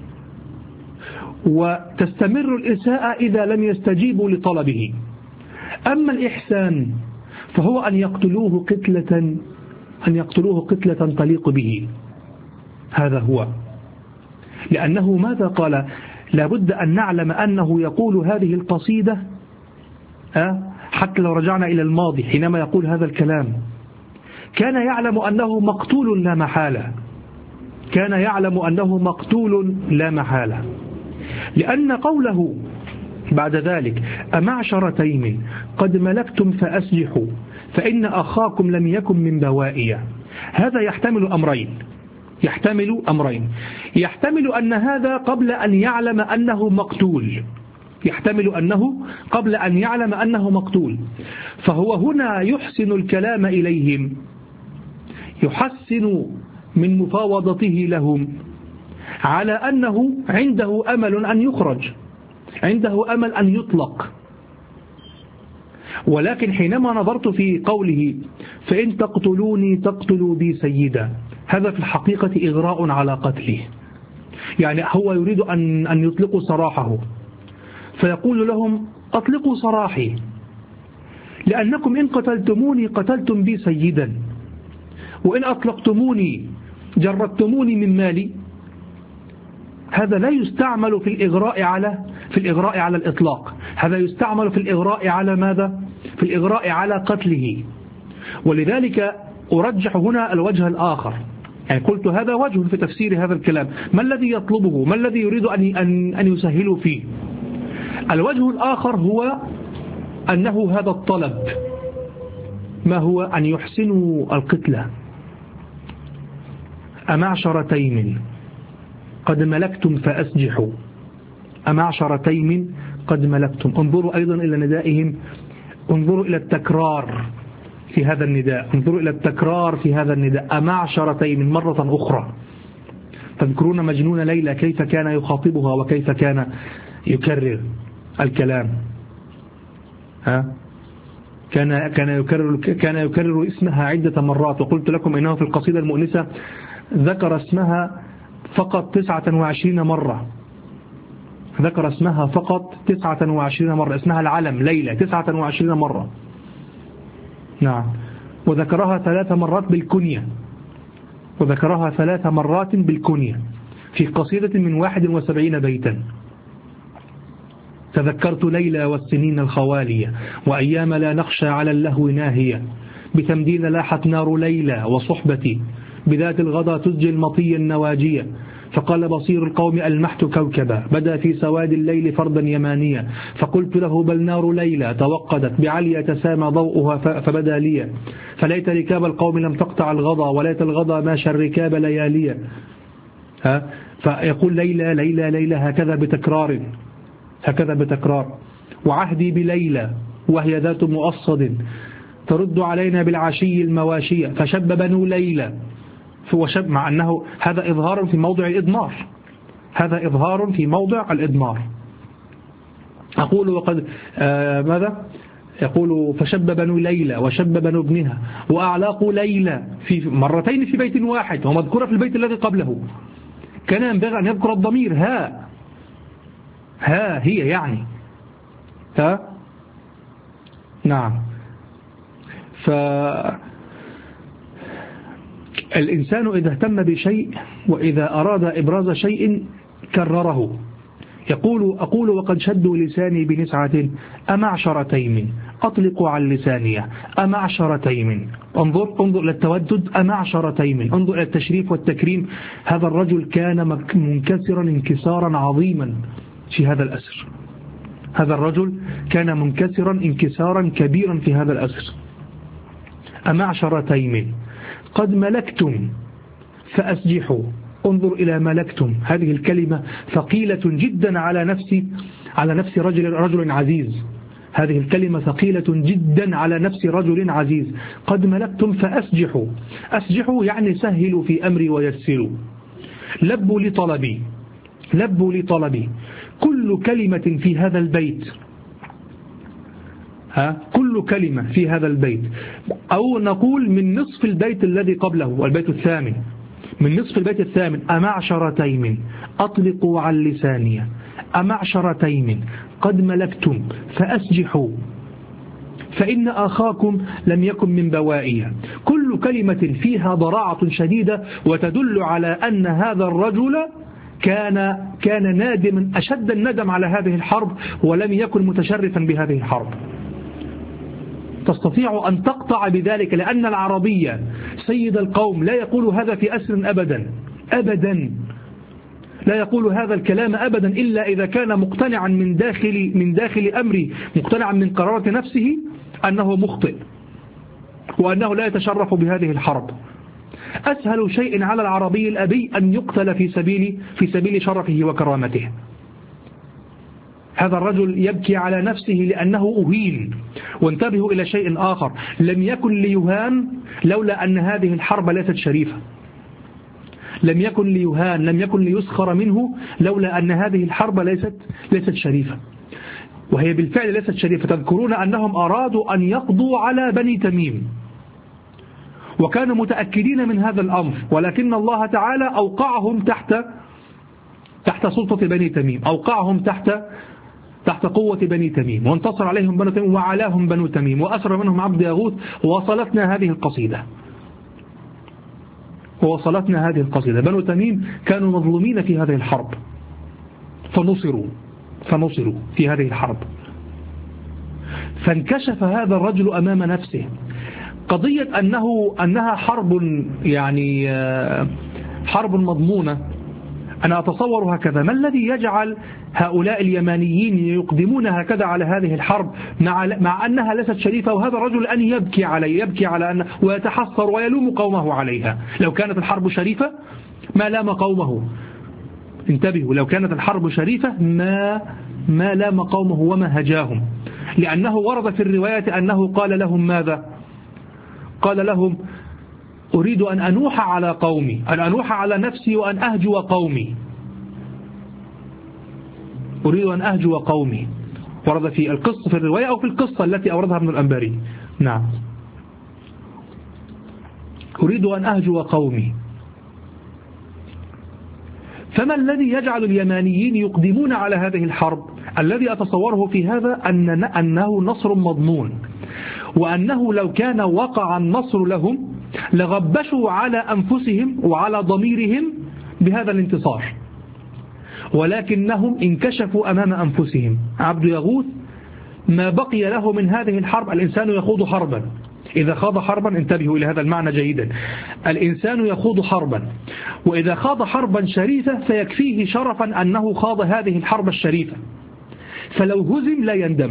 وتستمر الإساءة إذا لم يستجيبوا لطلبه. أما الإحسان فهو أن يقتلوه قتلة تليق به، هذا هو. لأنه ماذا قال؟ لابد أن نعلم أنه يقول هذه القصيدة، حتى لو رجعنا إلى الماضي حينما يقول هذا الكلام كان يعلم أنه مقتول لا محالة، كان يعلم أنه مقتول لا محالة، لأن قوله بعد ذلك أمعشر تيم قد ملكتم فأسجحوا فإن أخاكم لم يكن من بوائية، هذا يحتمل أمرين، يحتمل أن هذا قبل أن يعلم أنه مقتول، يحتمل أنه قبل أن يعلم أنه مقتول، فهو هنا يحسن الكلام إليهم، يحسن من مفاوضته لهم على أنه عنده أمل أن يخرج، عنده أمل أن يطلق. ولكن حينما نظرت في قوله فإن تقتلوني تقتلوا بي سيدا، هذا في الحقيقة إغراء على قتله. يعني هو يريد أن يطلقوا سراحه، فيقول لهم أطلقوا سراحي، لأنكم إن قتلتموني قتلتم بي سيدا، وإن أطلقتموني جردتموني من مالي. هذا لا يستعمل في الإغراء على الإطلاق، هذا يستعمل في الإغراء على ماذا؟ في الإغراء على قتله. ولذلك أرجح هنا الوجه الآخر، يعني قلت هذا وجه في تفسير هذا الكلام. ما الذي يطلبه؟ ما الذي يريد أن يسهله فيه؟ الوجه الآخر هو أنه هذا الطلب ما هو؟ أن يحسنوا القتلة. أمعشر تيم قد ملكتم فأسجحوا، أمعشر تيم قد ملكتم. انظروا أيضا إلى ندائهم، انظروا إلى التكرار في هذا النداء، انظروا إلى التكرار في هذا النداء، أمعشر تيم مرة أخرى. تذكرون مجنون ليلى كيف كان يخاطبها وكيف كان يكرر الكلام؟ كان يكرر اسمها عدة مرات، وقلت لكم إنه في القصيدة المؤنسة ذكر اسمها فقط 29 مرة، ذكر اسمها فقط 29 مرة، اسمها العلم ليلى 29 مرة. نعم. وذكرها 3 مرات بالكنية، وذكرها 3 مرات بالكنية في قصيدة من 71 بيتا. تذكرت ليلى والسنين الخوالية، وأيام لا نخشى على اللهو ناهية، بتمدين لاحت نار ليلى وصحبتي، بذات الغضا تسجي المطي النواجية، فقال بصير القوم ألمحت كوكبا، بدا في سواد الليل فردا يمانيا، فقلت له بل نار ليلى توقدت، بعليا تسامى ضوءها فبدا لي، فليت ركاب القوم لم تقطع الغضا، وليت الغضا ماشى الركاب لياليا. فيقول ليلى ليلى ليلى هكذا بتكرار، هكذا بتكرار. وعهدي بليلى وهي ذات مؤصد، ترد علينا بالعشي المواشية، فشب بنو ليلى. مع أنه هذا إظهار في موضع الإضمار، هذا إظهار في موضع الإضمار. أقول وقد ماذا يقول؟ فشب بنو ليلى وشب بنو ابنها وأعلاق ليلى في مرتين في بيت واحد، ومذكورة في البيت الذي قبله. كان ينبغي أن يذكر الضمير ها هي يعني نعم. فالإنسان إذا اهتم بشيء وإذا أراد إبراز شيء كرره. أقول وقد شدوا لساني بنسعة، أمعشر تيم أطلق عن لسانية، أمعشر تيم. انظر للتودد، أمعشر تيم، انظر إلى التشريف والتكريم. هذا الرجل كان منكسرا انكسارا عظيما في هذا الأسر، هذا الرجل كان منكسرا انكسارا كبيرا في هذا الأسر. أمعشر تيم قد ملكتم فأسجحوا. انظر إلى ملكتم، هذه الكلمة ثقيلة جدا على نفس رجل عزيز، هذه الكلمة ثقيلة جدا على نفس رجل عزيز. قد ملكتم فأسجحوا، أسجحوا يعني سهلوا في أمري ويسروا، لبوا لطلبي. كل كلمة في هذا البيت، كل كلمة في هذا البيت، أو نقول من نصف البيت الذي قبله والبيت الثامن، من نصف البيت الثامن، أمعشر تيم أطلقوا عن لسانية، أمعشر تيم قد ملكتم فأسجحوا، فإن أخاكم لم يكن من بوائية. كل كلمة فيها ضراعة شديدة وتدل على أن هذا الرجل كان نادما أشد الندم على هذه الحرب، ولم يكن متشرفا بهذه الحرب. تستطيع أن تقطع بذلك، لأن العربية سيد القوم لا يقول هذا في أسر أبدا، لا يقول هذا الكلام أبدا إلا إذا كان مقتنعا من داخل أمره، مقتنعا من قرارة نفسه أنه مخطئ وأنه لا يتشرف بهذه الحرب. أسهل شيء على العربي الأبي أن يقتل في سبيل شرفه وكرامته. هذا الرجل يبكي على نفسه لأنه أهين. وانتبهوا إلى شيء آخر، لم يكن ليهان لولا أن هذه الحرب ليست شريفة، لم يكن ليهان، لم يكن ليسخر منه، لولا أن هذه الحرب ليست شريفة. وهي بالفعل ليست شريفة. تذكرون أنهم أرادوا أن يقضوا على بني تميم، وكانوا متأكدين من هذا الأمر، ولكن الله تعالى أوقعهم تحت سلطة بني تميم، أوقعهم تحت قوة بني تميم، وانتصر عليهم بنو تميم وعلاهم بنو تميم، وأسر منهم عبد يغوث. ووصلتنا هذه القصيدة. بنو تميم كانوا مظلومين في هذه الحرب، فنصروا في هذه الحرب. فانكشف هذا الرجل أمام نفسه قضية أنها حرب، يعني حرب مضمونة. أنا أتصور هكذا: ما الذي يجعل هؤلاء اليمانيين يقدمون هكذا على هذه الحرب مع أنها ليست شريفة، وهذا الرجل أن يبكي على أن ويتحسر ويلوم قومه عليها؟ لو كانت الحرب شريفة ما لام قومه. انتبهوا، لو كانت الحرب شريفة ما لام قومه وما هجاهم، لأنه ورد في الرواية أنه قال لهم ماذا؟ قال لهم: أريد أن أنوح على قومي، أن أنوح على نفسي وأن أهجو قومي. أريد أن أهجو قومي. ورد في القصة في الرواية أو في القصة التي أوردها ابن الأنباري. نعم، أريد أن أهجو قومي. فما الذي يجعل اليمانيين يقدمون على هذه الحرب؟ الذي أتصوره في هذا أنه نصر مضمون، وأنه لو كان وقع النصر لهم لغبشوا على أنفسهم وعلى ضميرهم بهذا الانتصار، ولكنهم انكشفوا أمام أنفسهم. عبد يغوث ما بقي له من هذه الحرب. الإنسان يخوض حربا، إذا خاض حربا، انتبهوا إلى هذا المعنى جيدا، الإنسان يخوض حربا، وإذا خاض حربا شريفة فيكفيه شرفا أنه خاض هذه الحرب الشريفة، فلو هزم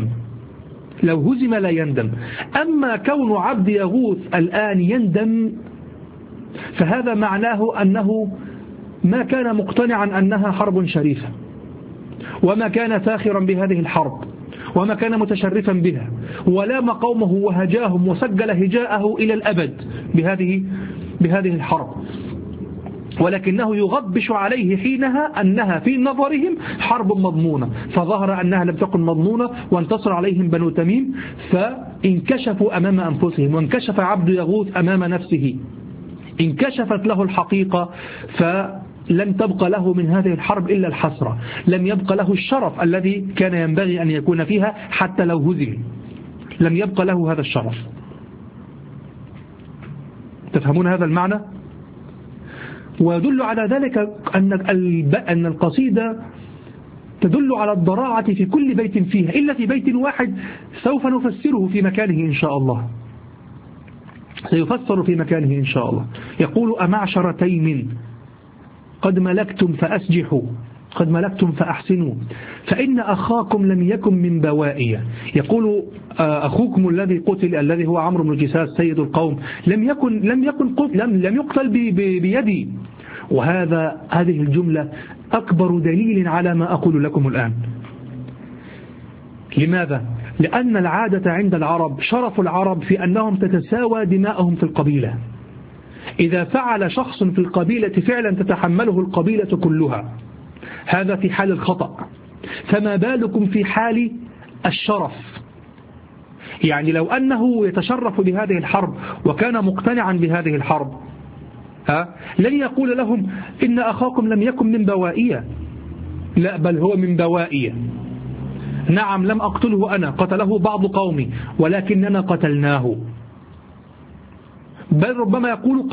لا يندم. أما كون عبد يغوث الآن يندم فهذا معناه أنه ما كان مقتنعا أنها حرب شريفة، وما كان فاخرا بهذه الحرب، وما كان متشرفا بها، ولام قومه وهجاهم وسجل هجاءه إلى الأبد بهذه الحرب، ولكنه يغبش عليه حينها أنها في نظرهم حرب مضمونة، فظهر أنها لم تكن مضمونة، وانتصر عليهم بنو تميم، فانكشفوا أمام أنفسهم، وانكشف عبد يغوث أمام نفسه، انكشفت له الحقيقة، فلم تبقى له من هذه الحرب إلا الحسرة، لم يبقى له الشرف الذي كان ينبغي أن يكون فيها، حتى لو هزم لم يبقى له هذا الشرف. تفهمون هذا المعنى؟ ويدل على ذلك أن القصيدة تدل على الضراعة في كل بيت فيها، إلا في بيت واحد سوف نفسره في مكانه إن شاء الله، سيفسر في مكانه إن شاء الله. يقول: أمعشر تيم قد ملكتم فأسجحوا، قد ملكتم فأحسنوا، فإن أخاكم لم يكن من بوائية. يقول أخوكم الذي قتل، الذي هو عمرو بن جساس سيد القوم، لم يقتل بيدي. هذه الجملة أكبر دليل على ما أقول لكم الآن. لماذا؟ لأن العادة عند العرب، شرف العرب في أنهم تتساوى دماءهم في القبيلة. إذا فعل شخص في القبيلة فعلا تتحمله القبيلة كلها، هذا في حال الخطأ، فما بالكم في حال الشرف؟ يعني لو أنه يتشرف بهذه الحرب وكان مقتنعا بهذه الحرب، لن يقول لهم إن أخاكم لم يكن من بوائية، لا، بل هو من بوائية. نعم، لم أقتله أنا، قتله بعض قومي، ولكننا قتلناه. بل ربما يقول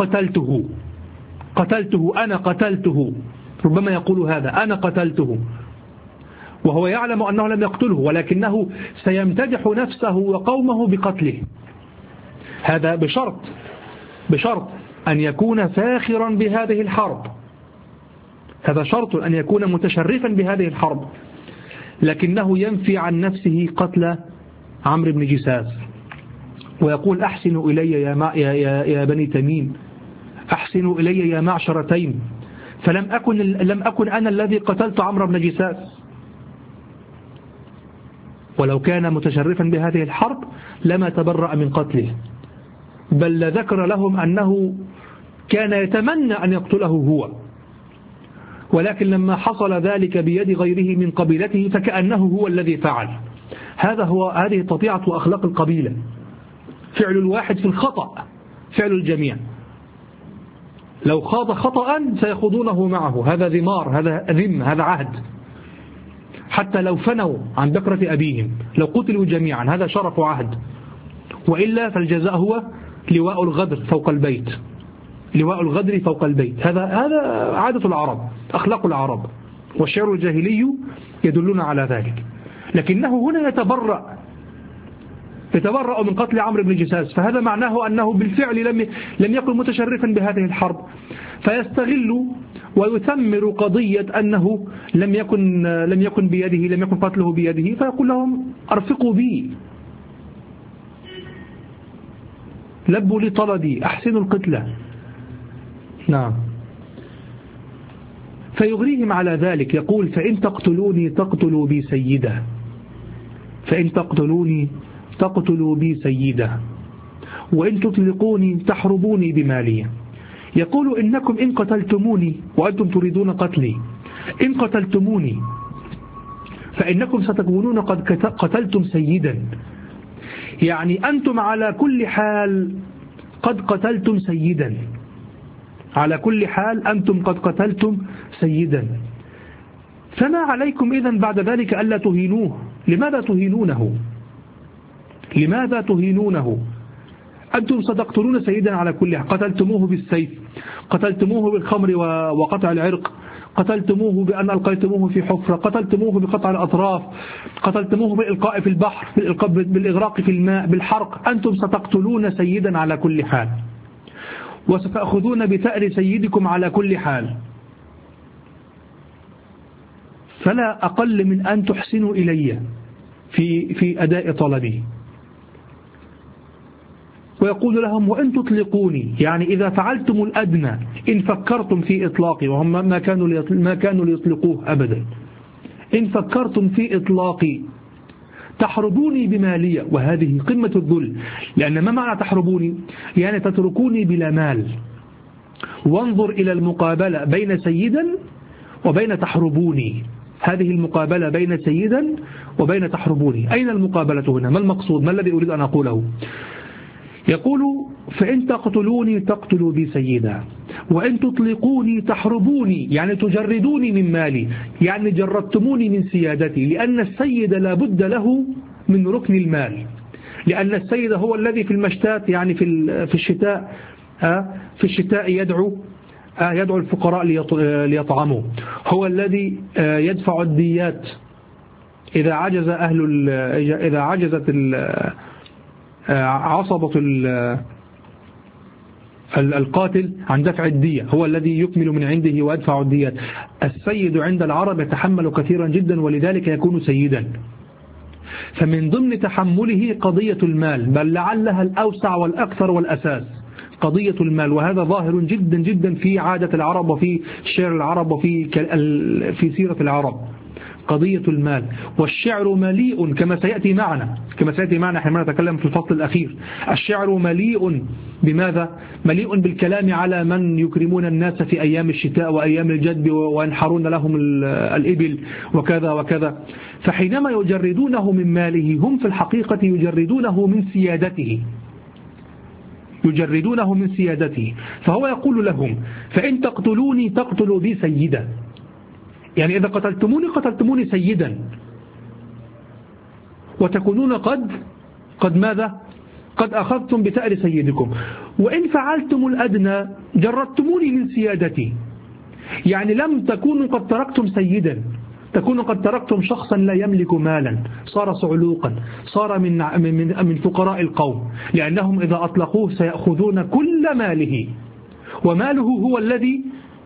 قتلته أنا قتلته، ربما يقول هذا، أنا قتلته، وهو يعلم أنه لم يقتله، ولكنه سيمتدح نفسه وقومه بقتله. هذا بشرط أن يكون فاخرا بهذه الحرب، هذا شرط أن يكون متشرفا بهذه الحرب، لكنه ينفي عن نفسه قتل عمرو بن جساس، ويقول: أحسنوا إلي يا بني تميم، أحسنوا إلي يا معشر تيم، لم أكن أنا الذي قتلت عمرو بن جساس. ولو كان متشرفا بهذه الحرب لما تبرأ من قتله، بل ذكر لهم أنه كان يتمنى أن يقتله هو، ولكن لما حصل ذلك بيد غيره من قبيلته فكأنه هو الذي فعل. هذه طبيعة وأخلاق القبيلة، فعل الواحد في الخطأ فعل الجميع، لو خاض خطأ سيخوضونه معه، هذا ذمار، هذا ذم، هذا عهد. حتى لو فنوا عن بكرة أبيهم، لو قتلوا جميعا، هذا شرف وعهد. وإلا فالجزاء هو لواء الغدر فوق البيت، لواء الغدر فوق البيت. هذا عادة العرب، أخلاق العرب، والشعر الجاهلي يدلون على ذلك. لكنه هنا يتبرأ من قتل عمرو بن جساس، فهذا معناه أنه بالفعل لم يكن متشرفا بهذه الحرب، فيستغل ويثمر قضية أنه لم يكن بيده، لم يكن قتله بيده، فيقول لهم أرفقوا بي، لبوا لي طلدي، أحسنوا القتلة. نعم. فيغريهم على ذلك، يقول فإن تقتلوني تقتلوا بي سيدة، فإن تقتلوني تقتلوا بي سيدة، وإن تطلقوني تحربوني بمالي. يقول إنكم إن قتلتموني وأنتم تريدون قتلي، إن قتلتموني فإنكم ستكونون قد قتلتم سيدا، يعني أنتم على كل حال قد قتلتم سيدا، على كل حال أنتم قد قتلتم سيدا، فما عليكم إذن بعد ذلك ألا تهينوه. لماذا تهينونه؟ لماذا تهينونه؟ أنتم ستقتلون سيدا على كل حال، قتلتموه بالسيف، قتلتموه بالخمر وقطع العرق، قتلتموه بأن ألقيتموه في حفرة، قتلتموه بقطع الأطراف، قتلتموه بالإلقاء في البحر، بالإغراق في الماء، بالحرق. أنتم ستقتلون سيدا على كل حال، وستأخذون بثأر سيدكم على كل حال، فلا أقل من أن تحسنوا إلي في أداء طلبي. ويقول لهم وإن تطلقوني، يعني إذا فعلتم الأدنى، إن فكرتم في إطلاقي، وهم ما كانوا ليطلقوه أبدا، إن فكرتم في إطلاقي تحربوني بمالية، وهذه قمة الذل. لأن ما معنى تحربوني؟ يعني تتركوني بلا مال. وانظر إلى المقابلة بين سيدا وبين تحربوني، هذه المقابلة بين سيدا وبين تحربوني. أين المقابلة هنا؟ ما المقصود؟ ما الذي أريد أن أقوله؟ يقول فإن تقتلوني تقتلوا بي سيدا، وإن تطلقوني تحربوني، يعني تجردوني من مالي، يعني جردتموني من سيادتي، لأن السيد لا بد له من ركن المال، لأن السيد هو الذي في المشتات، يعني في الشتاء يدعو الفقراء ليطعموا، هو الذي يدفع الديات إذا عجزت عصبة القاتل عن دفع الدية، هو الذي يكمل من عنده ويدفع الديات. السيد عند العرب يتحمل كثيرا جدا، ولذلك يكون سيدا. فمن ضمن تحمله قضية المال، بل لعلها الأوسع والأكثر والأساس، قضية المال. وهذا ظاهر جدا جدا في عادة العرب وفي شعر العرب وفي سيرة العرب، قضية المال. والشعر مليء كما سيأتي معنا حينما نتكلم في الفصل الأخير. الشعر مليء بماذا؟ مليء بالكلام على من يكرمون الناس في أيام الشتاء وأيام الجدب وينحرون لهم الإبل وكذا وكذا. فحينما يجردونه من ماله، هم في الحقيقة يجردونه من سيادته. فهو يقول لهم فإن تقتلوني تقتلوا بي سيدا، يعني إذا قتلتموني سيدا، وتكونون قد ماذا؟ قد أخذتم بثأر سيدكم. وإن فعلتم الأدنى جردتموني من سيادتي، يعني لم تكونوا قد تركتم سيدا، تكونوا قد تركتم شخصا لا يملك مالا، صار صعلوقا، صار من فقراء القوم، لأنهم إذا أطلقوه سيأخذون كل ماله، وماله هو الذي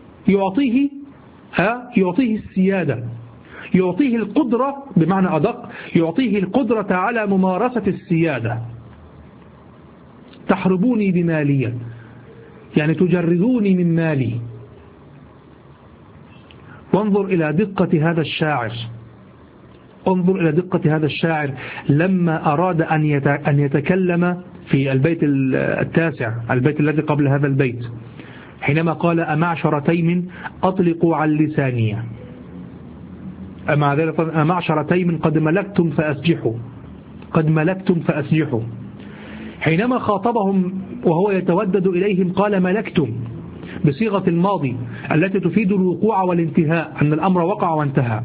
يعطيه السيادة، يعطيه القدرة، بمعنى أدق يعطيه القدرة على ممارسة السيادة. تحربوني بمالي، يعني تجردوني من مالي. وانظر إلى دقة هذا الشاعر، لما أراد أن يتكلم في البيت التاسع، البيت الذي قبل هذا البيت، حينما قال أمعشر تيم أطلقوا عن لساني، أمعشر تيم قد ملكتم فأسجحوا، قد ملكتم فأسجحوا. حينما خاطبهم وهو يتودد إليهم قال ملكتم بصيغة الماضي التي تفيد الوقوع والانتهاء، أن الأمر وقع وانتهى،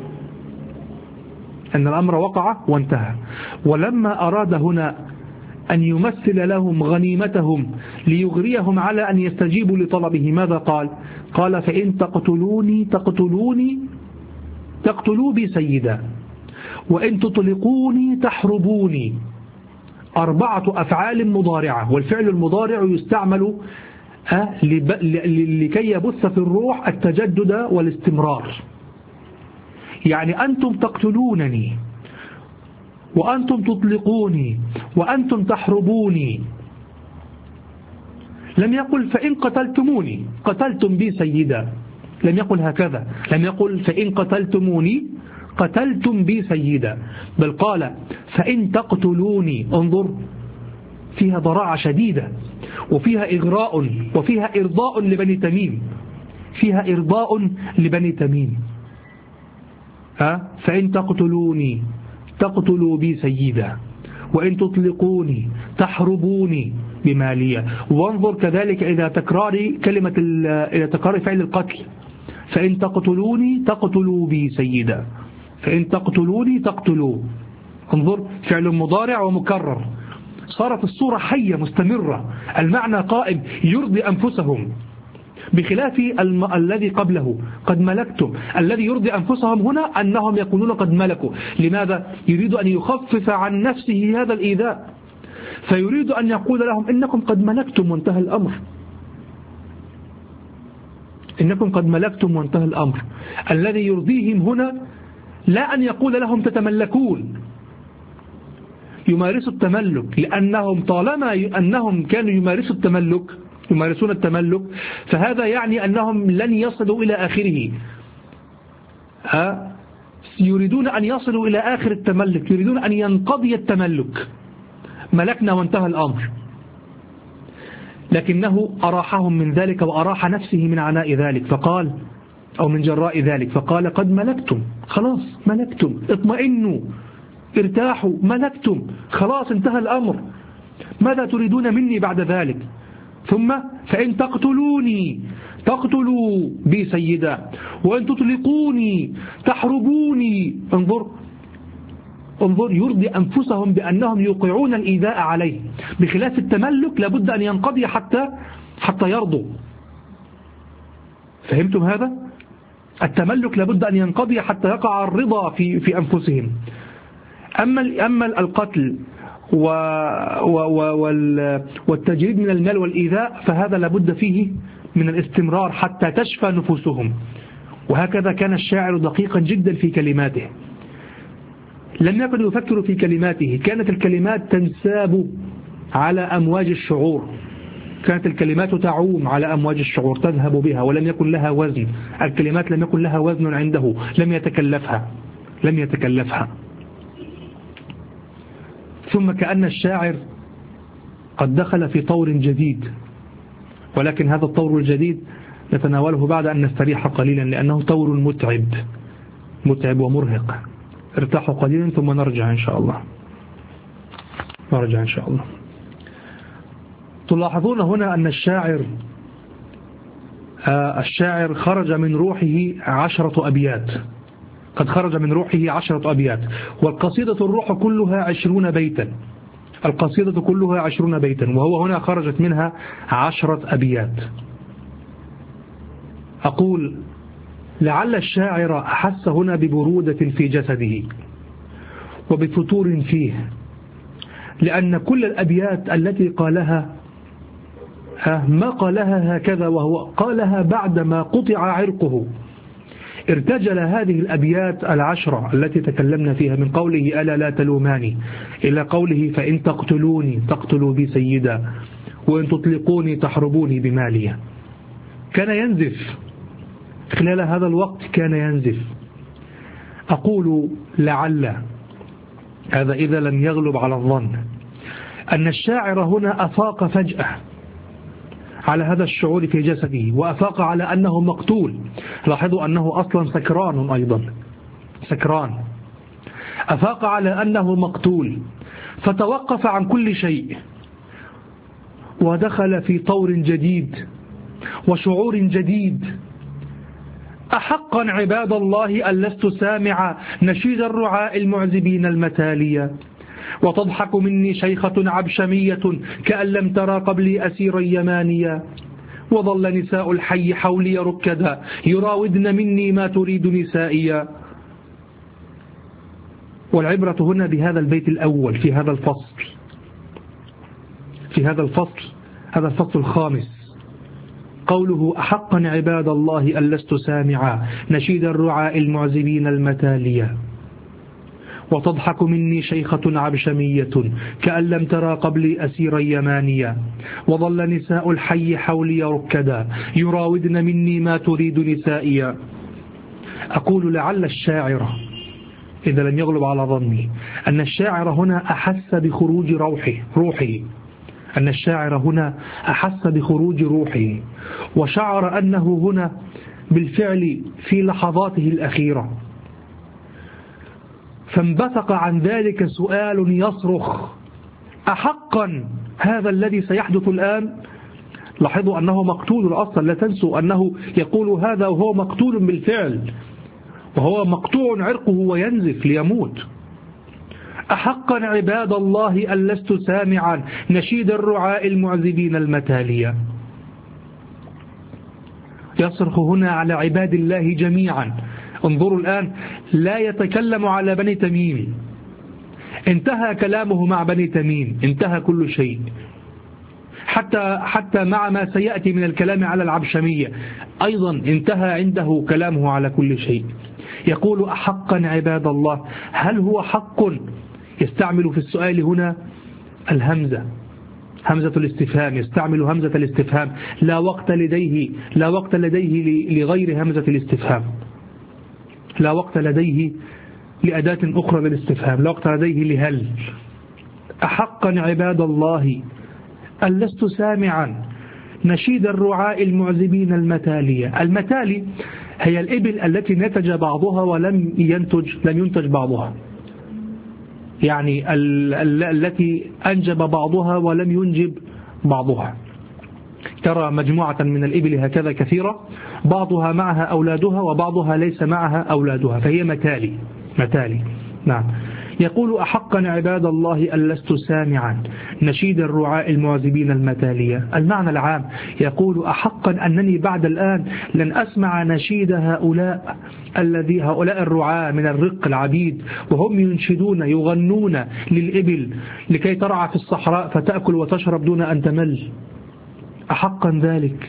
أن الأمر وقع وانتهى. ولما أراد هنا أن يمثل لهم غنيمتهم ليغريهم على أن يستجيبوا لطلبه ماذا قال؟ قال فإن تقتلوني تقتلوا بي سيدا، وإن تطلقوني تحربوني. 4 أفعال مضارعة، والفعل المضارع يستعمل لكي يبث في الروح التجدد والاستمرار. يعني أنتم تقتلونني وأنتم تطلقوني وأنتم تحربوني. لم يقل فإن قتلتموني قتلتم بي سيدا، لم يقل هكذا، لم يقل فإن قتلتموني قتلتم بي سيدا، بل قال فإن تقتلوني. انظر، فيها ضراعة شديدة وفيها إغراء وفيها إرضاء لبني تميم، فيها إرضاء لبني تميم. فإن تقتلوني تقتلوا بي سيدا، وإن تطلقوني تحربوني بمالية. وانظر كذلك إذا تكرار فعل القتل، فإن تقتلوني تقتلوا بي سيدا، فإن تقتلوني تقتلوا. انظر، فعل مضارع ومكرر، صارت الصورة حية مستمرة، المعنى قائم، يرضي أنفسهم، بخلاف الذي قبله قد ملكتم. الذي يرضي أنفسهم هنا أنهم يقولون قد ملكوا. لماذا؟ يريد أن يخفف عن نفسه هذا الإيذاء، فيريد أن يقول لهم إنكم قد ملكتم وانتهى الأمر، إنكم قد ملكتم وانتهى الأمر. الذي يرضيهم هنا لا أن يقول لهم تتملكون، يمارسوا التملك، لأنهم طالما أنهم كانوا يمارسون التملك فهذا يعني أنهم لن يصلوا إلى آخره. يريدون أن يصلوا إلى آخر التملك، يريدون أن ينقضي التملك، ملكنا وانتهى الأمر. لكنه أراحهم من ذلك وأراح نفسه من عناء ذلك، فقال أو من جراء ذلك فقال قد ملكتم، خلاص ملكتم، اطمئنوا ارتاحوا، ملكتم خلاص انتهى الأمر، ماذا تريدون مني بعد ذلك؟ ثم فإن تقتلوني تقتلوا بي سيدا، وإن تطلقوني تحربوني. انظر، يرضي أنفسهم بأنهم يوقعون الإيذاء عليه، بخلاف التملك لابد أن ينقضي حتى يرضوا. فهمتم هذا؟ التملك لابد أن ينقضي حتى يقع الرضا في أنفسهم. أما القتل والتجريد من المال والإيذاء فهذا لابد فيه من الاستمرار حتى تشفى نفوسهم. وهكذا كان الشاعر دقيقا جدا في كلماته، لم يكن يفكر في كلماته، كانت الكلمات تنساب على أمواج الشعور، كانت الكلمات تعوم على أمواج الشعور تذهب بها، ولم يكن لها وزن، الكلمات لم يكن لها وزن عنده، لم يتكلفها. ثم كأن الشاعر قد دخل في طور جديد، ولكن هذا الطور الجديد نتناوله بعد أن نستريح قليلا، لأنه طور متعب ومرهق. ارتاحوا قليلا ثم نرجع إن شاء الله. تلاحظون هنا أن الشاعر خرج من روحه 10 أبيات، قد خرج من روحه 10 أبيات، والقصيدة الروح كلها 20 بيتا، القصيدة كلها 20 بيتا، وهو هنا خرجت منها 10 أبيات. أقول لعل الشاعر أحس هنا ببرودة في جسده وبفتور فيه، لأن كل الأبيات التي قالها ما قالها هكذا، وهو قالها بعدما قطع عرقه. ارتجل هذه الأبيات 10 التي تكلمنا فيها، من قوله ألا لا تلوماني إلى قوله فإن تقتلوني تقتلوا بي سيدا، وإن تطلقوني تحربوني بمالية. كان ينزف خلال هذا الوقت، كان ينزف. أقول لعل هذا إذا لم يغلب على الظن أن الشاعر هنا أفاق فجأة على هذا الشعور في جسده، وأفاق على أنه مقتول. لاحظوا أنه أصلا سكران، أيضا سكران. أفاق على أنه مقتول، فتوقف عن كل شيء ودخل في طور جديد وشعور جديد. أحقا عباد الله أن لست سامع نشيد الرعاء المعزبين المتالية، وتضحك مني شيخة عبشمية كأن لم ترى قبلي أسيرا يمانيا، وظل نساء الحي حولي ركدا يراودن مني ما تريد نسائيا. والعبرة هنا بهذا البيت الأول في هذا الفصل، هذا الفصل الخامس، قوله أحقا عباد الله أن لست سامعا نشيد الرعاء المعزبين المتالية، وتضحك مني شيخة عبشمية كأن لم ترى قبلي أسيرا يمانيا، وظل نساء الحي حولي ركدا يراودن مني ما تريد نسائيا. أقول لعل الشاعر إذا لم يغلب على ظني أن الشاعر هنا أحس بخروج روحه، أن الشاعر هنا أحس بخروج روحه، وشعر أنه هنا بالفعل في لحظاته الأخيرة، فانبثق عن ذلك سؤال يصرخ: أحقا هذا الذي سيحدث الآن؟ لاحظوا أنه مقتول أصلا، لا تنسوا أنه يقول هذا وهو مقتول بالفعل، وهو مقطوع عرقه وينزف ليموت. أحقا عباد الله أن لست سامعا نشيد الرعاء المعزبين المتالية. يصرخ هنا على عباد الله جميعا. انظروا الآن، لا يتكلم على بني تميم، انتهى كلامه مع بني تميم، انتهى كل شيء، حتى مع ما سيأتي من الكلام على العبشمية أيضا انتهى عنده كلامه على كل شيء. يقول أحقا عباد الله. هل هو حق؟ يستعمل في السؤال هنا الهمزة، همزة الاستفهام، يستعمل همزة الاستفهام. لا وقت لديه لغير همزة الاستفهام، لا وقت لديه لأداة أخرى للاستفهام، لا وقت لديه لهل. أحقا عباد الله أن لست سامعا نشيد الرعاء المعزبين المتالية. المتالي هي الإبل التي نتج بعضها ولم ينتج بعضها، يعني التي أنجب بعضها ولم ينجب بعضها. ترى مجموعة من الإبل هكذا كثيرة، بعضها معها أولادها وبعضها ليس معها أولادها، فهي متالي. نعم. يقول أحقا عباد الله أن لست سامعا نشيد الرعاء المعزبين المتالية. المعنى العام، يقول أحقا أنني بعد الآن لن أسمع نشيد هؤلاء الرعاء من الرق العبيد، وهم ينشدون يغنون للإبل لكي ترعى في الصحراء فتأكل وتشرب دون أن تمل. أحقا ذلك.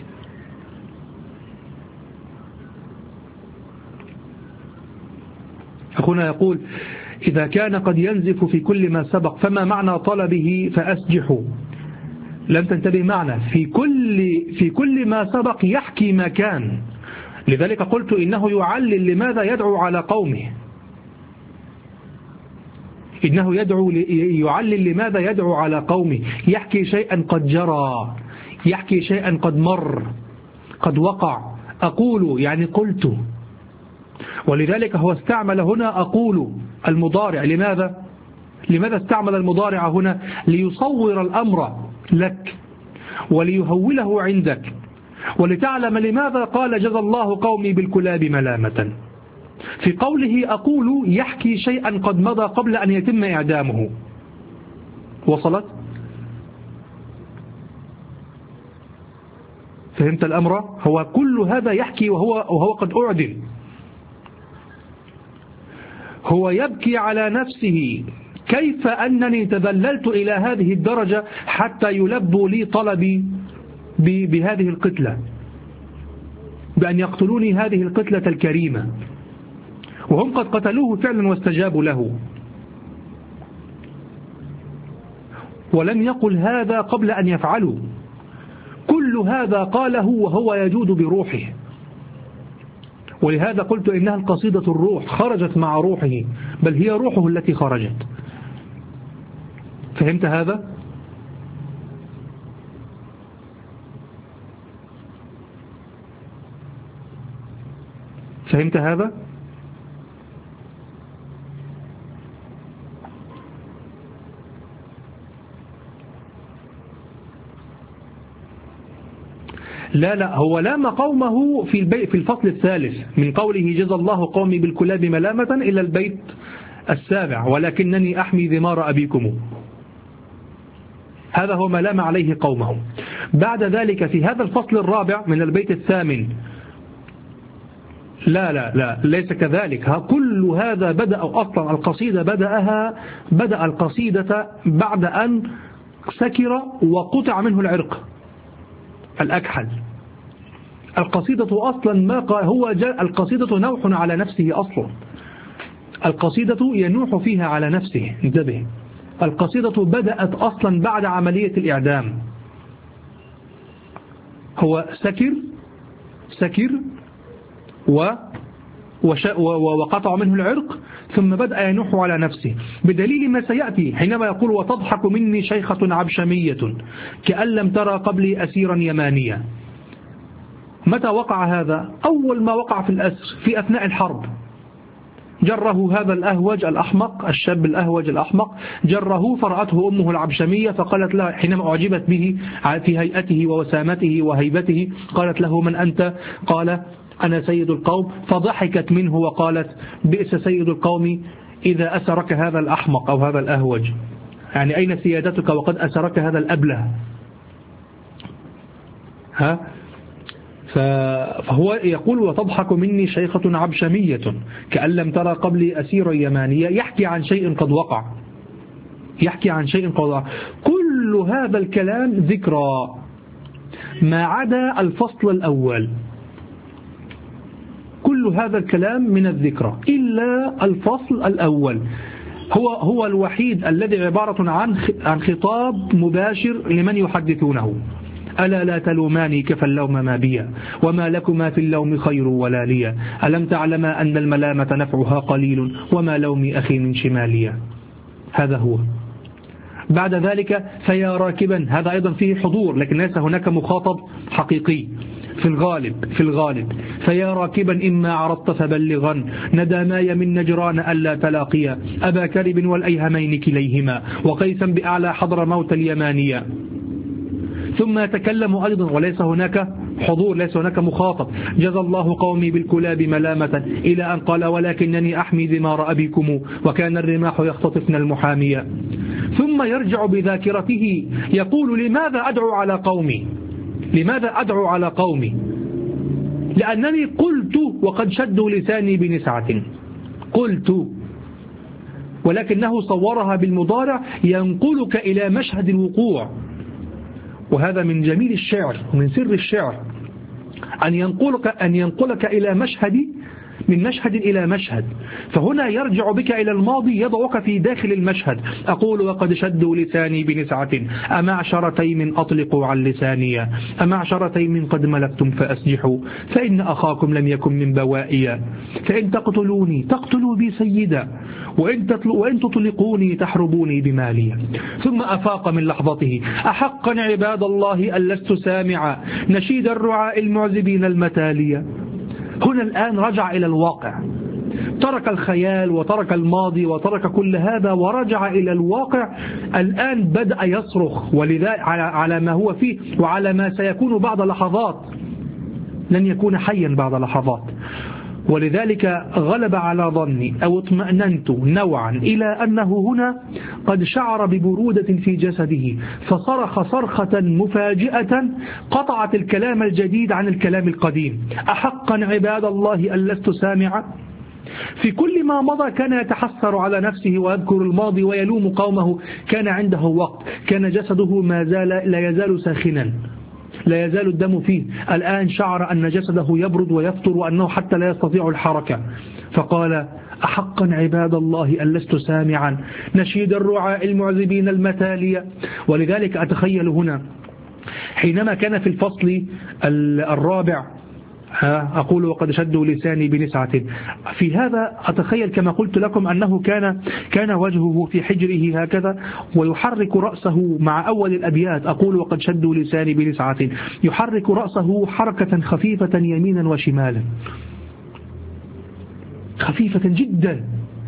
أخونا يقول: إذا كان قد ينزف في كل ما سبق فما معنى طلبه فأسجحوا؟ لم تنتبه معنا. في كل ما سبق يحكي ما كان، لذلك قلت إنه يعلل لماذا يدعو على قومه، إنه يعلل لماذا يدعو على قومه. يحكي شيئا قد جرى، يحكي شيئا قد مر، قد وقع. أقول يعني قلت، ولذلك هو استعمل هنا أقول المضارع. لماذا استعمل المضارع هنا؟ ليصور الأمر لك وليهوله عندك، ولتعلم لماذا قال جزى الله قومي بالكلاب ملامة. في قوله أقول يحكي شيئا قد مضى قبل أن يتم إعدامه. وصلت؟ فهمت الأمر؟ هو كل هذا يحكي وهو قد أعدم. هو يبكي على نفسه: كيف أنني تذللت إلى هذه الدرجة حتى يلبوا لي طلبي بهذه القتلة، بأن يقتلوني هذه القتلة الكريمة، وهم قد قتلوه فعلا واستجابوا له. ولم يقل هذا قبل أن يفعلوا، كل هذا قاله وهو يجود بروحه. ولهذا قلت إنها القصيدة الروح، خرجت مع روحه، بل هي روحه التي خرجت. فهمت هذا؟ فهمت هذا؟ لا هو لام قومه في الفصل الثالث من قوله جزى الله قومي بالكلاب ملامة إلى البيت السابع ولكنني أحمي ذمار أبيكم. هذا هو ما لام عليه قومه. بعد ذلك في هذا الفصل الرابع من البيت الثامن لا ليس كذلك. كل هذا بدأ أصلا القصيدة بدأ القصيدة بعد أن سكر وقطع منه العرق الأكحل. القصيدة أصلا ما هو القصيدة نوح على نفسه أصلا. القصيدة ينوح فيها على نفسه. انتبه، القصيدة بدأت أصلا بعد عملية الإعدام. هو سكر وقطع منه العرق ثم بدأ ينوح على نفسه بدليل ما سيأتي حينما يقول وتضحك مني شيخة عبشمية كأن لم ترى قبلي أسيرا يمانيا. متى وقع هذا؟ أول ما وقع في الأسر في أثناء الحرب. جره هذا الأهوج الأحمق، الشاب الأهوج الأحمق جره فرأته أمه العبشمية فقالت له حينما أعجبت به في هيئته ووسامته وهيبته قالت له من أنت؟ قال أنا سيد القوم، فضحكت منه وقالت بئس سيد القوم إذا أسرك هذا الأحمق أو هذا الأهوج، يعني أين سيادتك وقد أسرك هذا الأبله. فهو يقول وتضحك مني شيخة عبشمية كأن لم ترى قبلي أسيرا يمانية، يحكي عن شيء قد وقع، كل هذا الكلام ذكرى ما عدا الفصل الأول. كل هذا الكلام من الذكرى إلا الفصل الأول هو الوحيد الذي عبارة عن خطاب مباشر لمن يحدثونه. ألا لا تلوماني كفى اللوم ما بيا وما لكما في اللوم خير ولا ليا ألم تعلما أن الملامة نفعها قليل وما لوم أخي من شماليا. هذا هو. بعد ذلك فيا راكبا، هذا أيضا فيه حضور لكن ليس هناك مخاطب حقيقي في الغالب. فيا راكبا إما عرضت فبلغا نداماي من نجران ألا تلاقيا أبا كرب والأيهمين كليهما وقيسا بأعلى حضر موت اليمانية. ثم يتكلم أيضا وليس هناك حضور، ليس هناك مخاطب. جزى الله قومي بالكلاب ملامة إلى أن قال ولكنني أحمي ذمار أبيكم وكان الرماح يختطفن المحامية. ثم يرجع بذاكرته يقول لماذا أدعو على قومي؟ لأنني قلت وقد شدوا لساني بنسعة، قلت، ولكنه صورها بالمضارع ينقلك إلى مشهد الوقوع. وهذا من جميل الشعر ومن سر الشعر أن ينقلك إلى من مشهد إلى مشهد. فهنا يرجع بك إلى الماضي يضعك في داخل المشهد. أقول وقد شدوا لساني بنسعة أمعشر تيم أطلقوا عن لساني أمعشر تيم قد ملكتم فأسجحوا فإن أخاكم لم يكن من بوائي فإن تقتلوني تقتلوا بي سيدا وإن تطلقوني تحربوني بمالي. ثم أفاق من لحظته أحقا عباد الله أن لست سامعا نشيد الرعاء المعذبين المتالية. هنا الآن رجع إلى الواقع، ترك الخيال وترك الماضي وترك كل هذا ورجع إلى الواقع. الآن بدأ يصرخ ولذلك على ما هو فيه وعلى ما سيكون بعد لحظات، لن يكون حيا بعد لحظات. ولذلك غلب على ظني أو اطمأننت نوعا إلى أنه هنا قد شعر ببرودة في جسده فصرخ صرخة مفاجئة قطعت الكلام الجديد عن الكلام القديم. أحقا عباد الله أن لست سامعا. في كل ما مضى كان يتحسر على نفسه ويذكر الماضي ويلوم قومه. كان عنده وقت، كان جسده لا يزال ساخنا، لا يزال الدم فيه. الآن شعر أن جسده يبرد ويفطر وأنه حتى لا يستطيع الحركة. فقال أحقا عباد الله أن لست سامعا نشيد الرعاء المعذبين المتالية. ولذلك أتخيل هنا حينما كان في الفصل الرابع أقول وقد شدوا لساني بنسعة، في هذا أتخيل كما قلت لكم أنه كان وجهه في حجره هكذا ويحرك رأسه مع أول الأبيات أقول وقد شدوا لساني بنسعة، يحرك رأسه حركة خفيفة يمينا وشمالا. خفيفة جدا،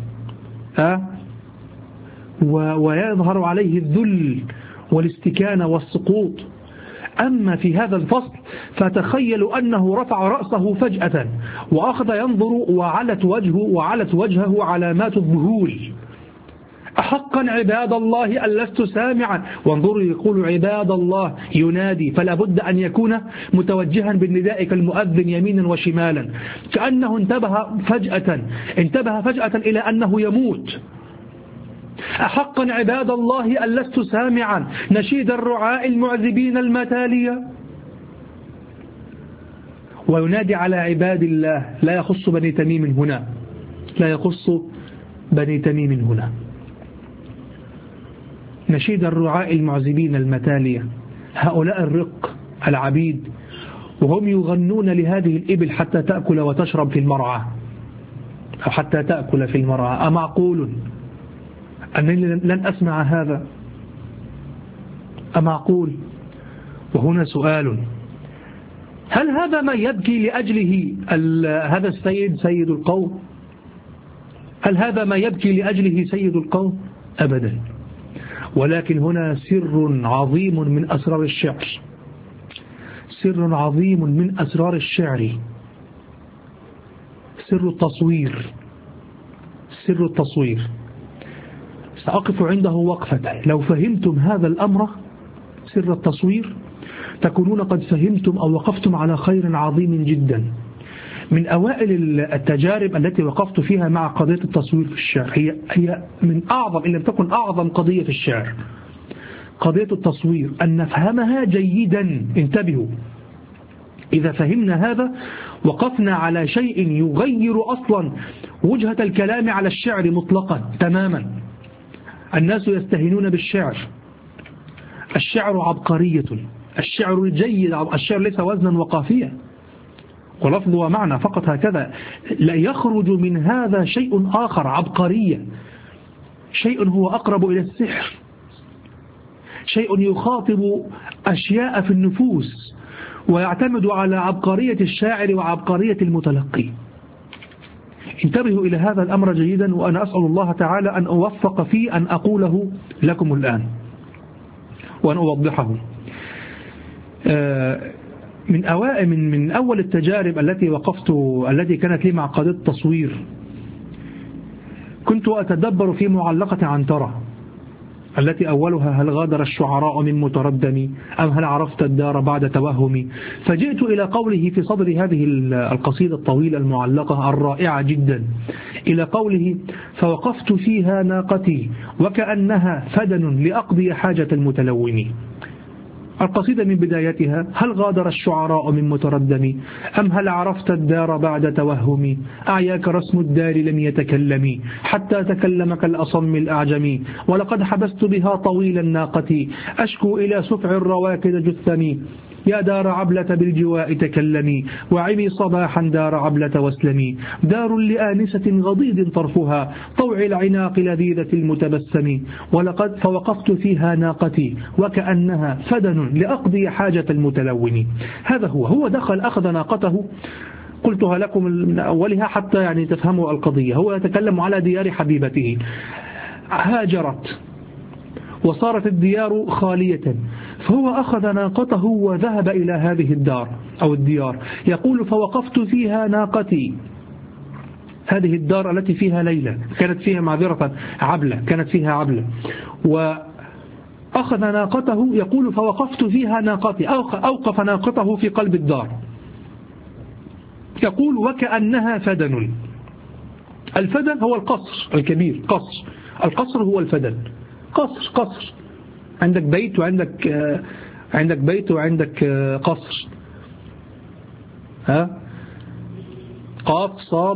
ويظهر عليه الذل والاستكانة والسقوط. أما في هذا الفصل فتخيلوا أنه رفع رأسه فجأة وأخذ ينظر وعلت وجهه علامات الذهول. أحقا عباد الله أن لست سامعا، وانظروا يقول عباد الله ينادي، فلا بد أن يكون متوجها بالنداء كالمؤذن يمينا وشمالا، كأنه انتبه فجأة إلى أنه يموت. أحقا عباد الله أن لست سامعا نشيد الرعاء المعذبين المتالية. وينادي على عباد الله، لا يخص بني تميم هنا، لا يخص بني تميم هنا. نشيد الرعاء المعذبين المتالية، هؤلاء الرق العبيد، وهم يغنون لهذه الإبل حتى تأكل وتشرب في المرعى، أو حتى تأكل في المرعى. أمعقول أنني لن أسمع هذا؟ أمعقول؟ وهنا سؤال: هل هذا ما يبكي لأجله هذا السيد سيد القوم؟ هل هذا ما يبكي لأجله سيد القوم؟ أبدا. ولكن هنا سر عظيم من أسرار الشعر، سر عظيم من أسرار الشعر، سر التصوير. سر التصوير سأقف عنده وقفة. لو فهمتم هذا الأمر، سر التصوير، تكونون قد فهمتم أو وقفتم على خير عظيم جدا. من أوائل التجارب التي وقفت فيها مع قضية التصوير في الشعر، هي من أعظم إن لم تكن أعظم قضية في الشعر، قضية التصوير، أن نفهمها جيدا. انتبهوا، إذا فهمنا هذا وقفنا على شيء يغير أصلا وجهة الكلام على الشعر مطلقا تماما. الناس يستهينون بالشعر، الشعر عبقرية، الشعر جيد، الشعر ليس وزنا وقافية ولفظ ومعنى فقط هكذا، لا يخرج من هذا شيء آخر، عبقرية، شيء هو أقرب إلى السحر، شيء يخاطب أشياء في النفوس ويعتمد على عبقرية الشاعر وعبقرية المتلقي. انتبهوا إلى هذا الأمر جيدا، وأنا أسأل الله تعالى أن أوفق فيه أن أقوله لكم الآن وأن أوضحه. من أول التجارب التي كانت لي مع قضية التصوير، كنت أتدبر في معلقة عنترة التي أولها: هل غادر الشعراء من متردم أم هل عرفت الدار بعد توهم. فجئت إلى قوله في صدر هذه القصيدة الطويلة المعلقة الرائعة جدا، إلى قوله: فوقفت فيها ناقتي وكأنها فدن لأقضي حاجة المتلوم. القصيدة من بدايتها: هل غادر الشعراء من متردم أم هل عرفت الدار بعد توهم. أعياك رسم الدار لم يتكلم حتى تكلم كالأصم الأعجمي. ولقد حبست بها طويل الناقة أشكو إلى سفع الرواكد جثمي. يا دار عبلة بالجواء تكلمي وعمي صباحا دار عبلة واسلمي. دار لآنسة غضيض طرفها طوع العناق لذيذة المتبسم. ولقد فوقفت فيها ناقتي وكأنها فدن لأقضي حاجة المتلون. هذا هو دخل أخذ ناقته، قلتها لكم من أولها حتى يعني تفهموا القضية. هو يتكلم على ديار حبيبته، هاجرت وصارت الديار خالية، فهو أخذ ناقته وذهب إلى هذه الدار أو الديار. يقول: فوقفت فيها ناقتي، هذه الدار التي فيها ليلى، كانت فيها معذرة عبلة، كانت فيها عبلة، وأخذ ناقته. يقول: فوقفت فيها ناقتي، أوقف ناقته في قلب الدار. يقول: وكأنها فدن. الفدن هو القصر الكبير، قصر، القصر هو الفدن، قصر عندك بيت وعندك قصر. قاف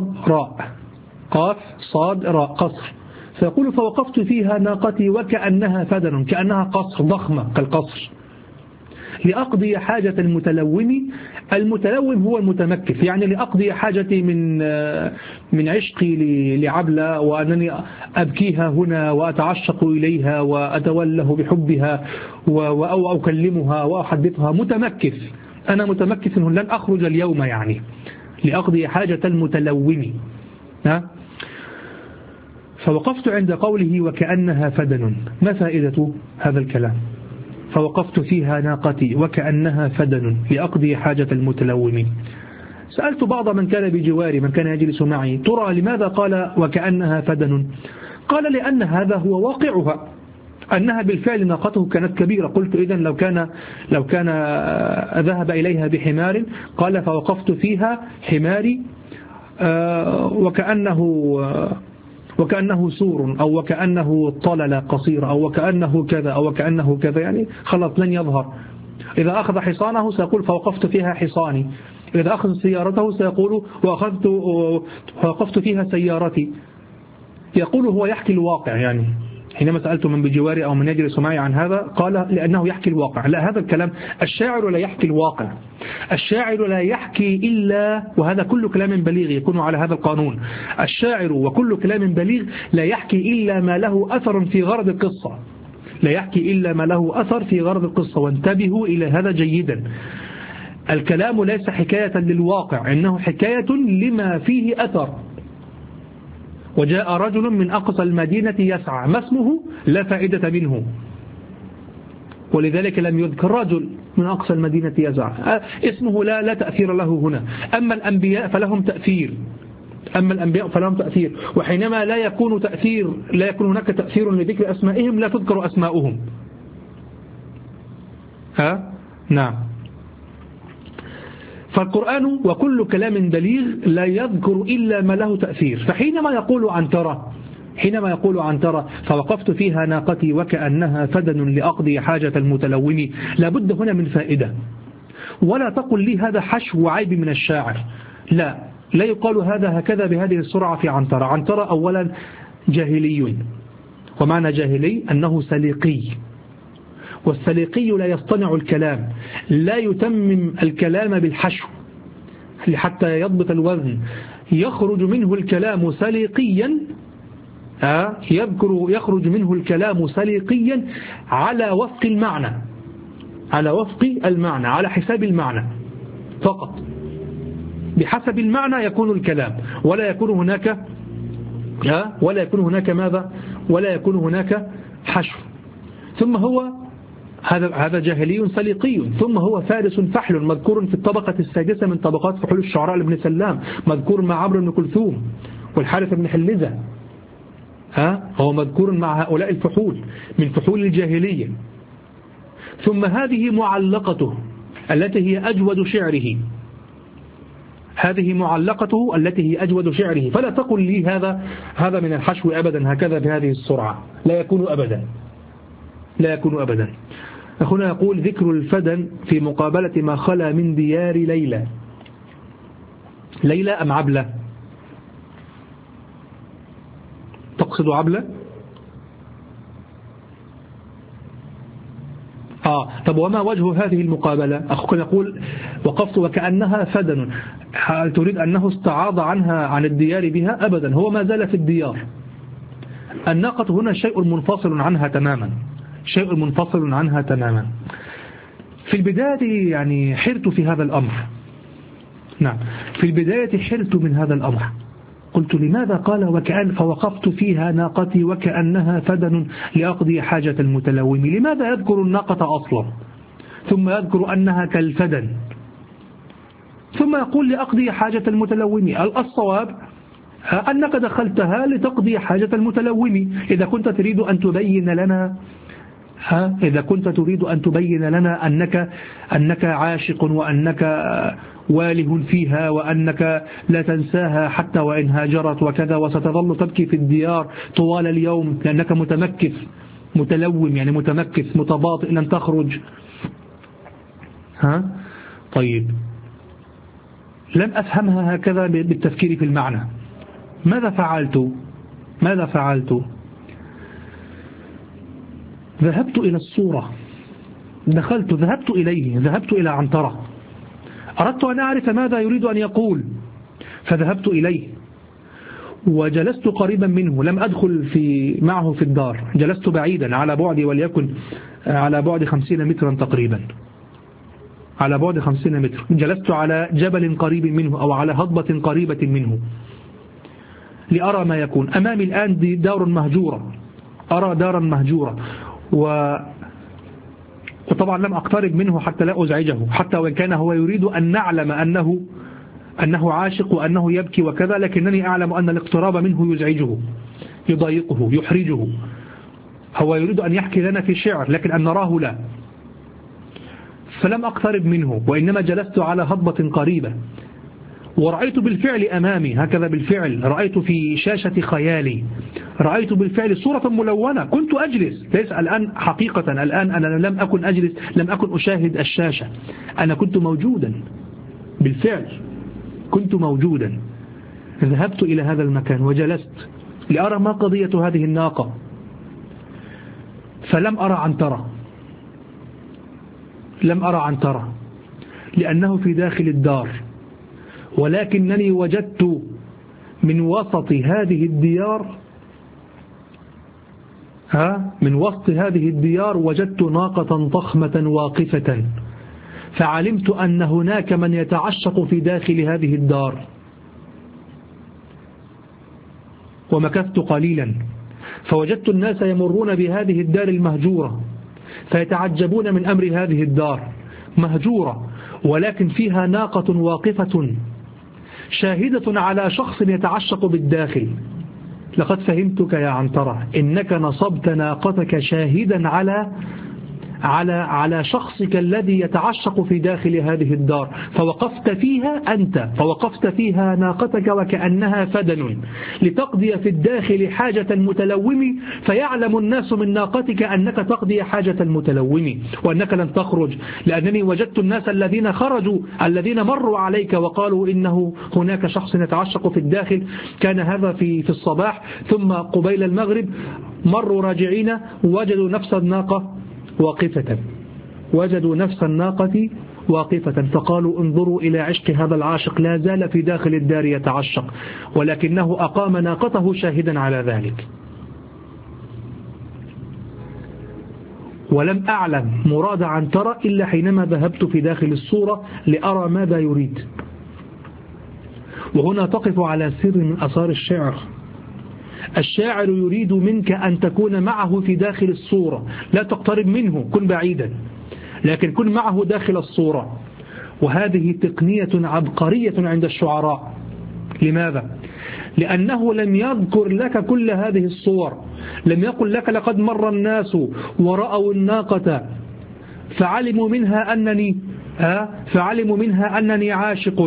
صاد راء، قصر. فيقول: فوقفت فيها ناقتي وكأنها فدن، كأنها قصر ضخمة كالقصر، لأقضي حاجة المتلوم. المتلوم هو المتمكف، يعني لأقضي حاجتي من عشقي لعبلة، وأنني أبكيها هنا وأتعشق إليها وأتوله بحبها أو أكلمها وأحدثها. متمكف، أنا متمكف لن أخرج اليوم، يعني لأقضي حاجة المتلوم. فوقفت عند قوله وكأنها فدن. ما فائدة هذا الكلام؟ فوقفت فيها ناقتي وكأنها فدن لأقضي حاجة المتلوم. سألت بعض من كان بجواري، من كان يجلس معي، ترى لماذا قال وكأنها فدن؟ قال لأن هذا هو واقعها، أنها بالفعل ناقته كانت كبيرة. قلت إذن لو كان ذهب إليها بحمار، قال فوقفت فيها حماري وكأنه سور، أو وكأنه طلل قصير، أو وكأنه كذا أو وكأنه كذا، يعني خلاص لن يظهر. إذا أخذ حصانه سيقول فوقفت فيها حصاني، إذا أخذ سيارته سيقول وقفت فيها سيارتي. يقول هو يحكي الواقع. يعني حينما سألت من بجواري أو من يجلس معي عن هذا، قال لأنه يحكي الواقع. لا، هذا الكلام الشاعر لا يحكي الواقع. الشاعر لا يحكي إلا، وهذا كل كلام بليغ يكون على هذا القانون، الشاعر وكل كلام بليغ لا يحكي إلا ما له أثر في غرض القصة، لا يحكي إلا ما له أثر في غرض القصة. وانتبهوا إلى هذا جيدا. الكلام ليس حكاية للواقع، إنه حكاية لما فيه أثر. وجاء رجل من أقصى المدينة يسعى، ما اسمه؟ لا فائدة منه، ولذلك لم يذكر رجل من أقصى المدينة يسعى، اسمه لا تأثير له هنا. أما الأنبياء فلهم تأثير، وحينما لا يكون هناك تأثير لذكر أسمائهم لا تذكر أسماؤهم. نعم. فالقرآن وكل كلام بليغ لا يذكر إلا ما له تأثير. فحينما يقول عن ترى فوقفت فيها ناقتي وكأنها فدن لأقضي حاجة المتلوم، لابد هنا من فائدة. ولا تقل لي هذا حشو عيب من الشاعر، لا يقال هذا هكذا بهذه السرعة في عنترة. عنترة أولا جاهلي، ومعنى جاهلي أنه سليقي، والسليقي لا يصطنع الكلام، لا يتمم الكلام بالحشو حتى يضبط الوزن، يخرج منه الكلام سليقيا، يخرج منه الكلام سليقيا على وفق المعنى، على حساب المعنى فقط. بحسب المعنى يكون الكلام، ولا يكون هناك حشو. ثم هو هذا جاهلي سليقي، ثم هو فارس فحل مذكور في الطبقة السادسة من طبقات فحول الشعراء لابن سلام، مذكور مع عمرو بن كلثوم والحارث بن حلزة. هو مذكور مع هؤلاء الفحول من فحول الجاهلية. ثم هذه معلقته التي هي أجود شعره، فلا تقل لي هذا من الحشو أبدا هكذا بهذه السرعة، لا يكون أبدا. أخونا يقول ذكر الفدن في مقابلة ما خلا من ديار ليلى أم عبلة؟ تقصد عبلة؟ طب وما وجه هذه المقابلة؟ أخوك يقول وقفت وكأنها فدن، هل تريد أنه استعاض عنها عن الديار بها؟ أبدا، هو ما زال في الديار. الناقة هنا شيء منفصل عنها تماما. في البداية يعني حرت في هذا الأمر. نعم، في البداية حرت من هذا الأمر. قلت لماذا قال فوقفت فيها ناقتي وكأنها فدن لأقضي حاجة المتلوم؟ لماذا يذكر الناقة أصلا ثم يذكر أنها كالفدن ثم يقول لأقضي حاجة المتلوم؟ الصواب أنك دخلتها لتقضي حاجة المتلوم. إذا كنت تريد أن تبين لنا أنك عاشق وأنك واله فيها وأنك لا تنساها حتى وإن هاجرت وكذا، وستظل تبكي في الديار طوال اليوم لأنك متمكث متلوم، يعني متمكث متباطئ لن تخرج. طيب، لم أفهمها هكذا بالتفكير في المعنى. ماذا فعلت؟ ذهبت إلى الصورة، ذهبت إلى عنترة، أردت أن أعرف ماذا يريد أن يقول، فذهبت إليه وجلست قريبا منه، لم أدخل معه في الدار، جلست بعيدا على بعد وليكن على بعد 50 مترا تقريبا، على بعد 50 متر. جلست على جبل قريب منه أو على هضبة قريبة منه. لأرى ما يكون أمامي الآن دي دار مهجورة، أرى دارا مهجورة، وطبعا لم أقترب منه حتى لا أزعجه، حتى وإن كان هو يريد أن نعلم أنه عاشق وأنه يبكي وكذا، لكنني أعلم أن الاقتراب منه يزعجه، يضايقه، يحرجه. هو يريد أن يحكي لنا في شعر لكن أن نراه لا. فلم أقترب منه، وإنما جلست على هضبة قريبة، ورأيت بالفعل أمامي هكذا، بالفعل رأيت في شاشة خيالي، رأيت بالفعل صورة ملونة. كنت أجلس، ليس الآن حقيقة، الآن أنا لم أكن أجلس، لم أكن أشاهد الشاشة، أنا كنت موجودا بالفعل، كنت موجودا. ذهبت إلى هذا المكان وجلست لأرى ما قضية هذه الناقة، فلم أرى عنترة، لم أرى عنترة لأنه في داخل الدار، ولكنني وجدت من وسط هذه الديار، من وسط هذه الديار وجدت ناقة ضخمة واقفة، فعلمت أن هناك من يتعشق في داخل هذه الدار. ومكثت قليلا فوجدت الناس يمرون بهذه الدار المهجورة، فيتعجبون من أمر هذه الدار مهجورة، ولكن فيها ناقة واقفة شاهدة على شخص يتعشق بالداخل. لقد فهمتك يا عنترة، إنك نصبت ناقتك شاهدا على شخصك الذي يتعشق في داخل هذه الدار، فوقفت فيها أنت، فوقفت فيها ناقتك وكأنها فدن لتقضي في الداخل حاجة المتلوم، فيعلم الناس من ناقتك أنك تقضي حاجة المتلوم وأنك لن تخرج. لأنني وجدت الناس الذين خرجوا، الذين مروا عليك وقالوا إنه هناك شخص يتعشق في الداخل، كان هذا في الصباح، ثم قبيل المغرب مروا راجعين وجدوا نفس الناقة واقفة، وجدوا نفس الناقة واقفة، فقالوا انظروا إلى عشق هذا العاشق، لا زال في داخل الدار يتعشق، ولكنه أقام ناقته شاهدا على ذلك. ولم أعلم مراد عنترة إلا حينما ذهبت في داخل الصورة لأرى ماذا يريد. وهنا تقف على سر من أسرار الشعر. الشاعر يريد منك أن تكون معه في داخل الصورة، لا تقترب منه، كن بعيدا، لكن كن معه داخل الصورة. وهذه تقنية عبقرية عند الشعراء. لماذا؟ لأنه لم يذكر لك كل هذه الصور، لم يقل لك لقد مر الناس ورأوا الناقة فعلموا منها أنني عاشق،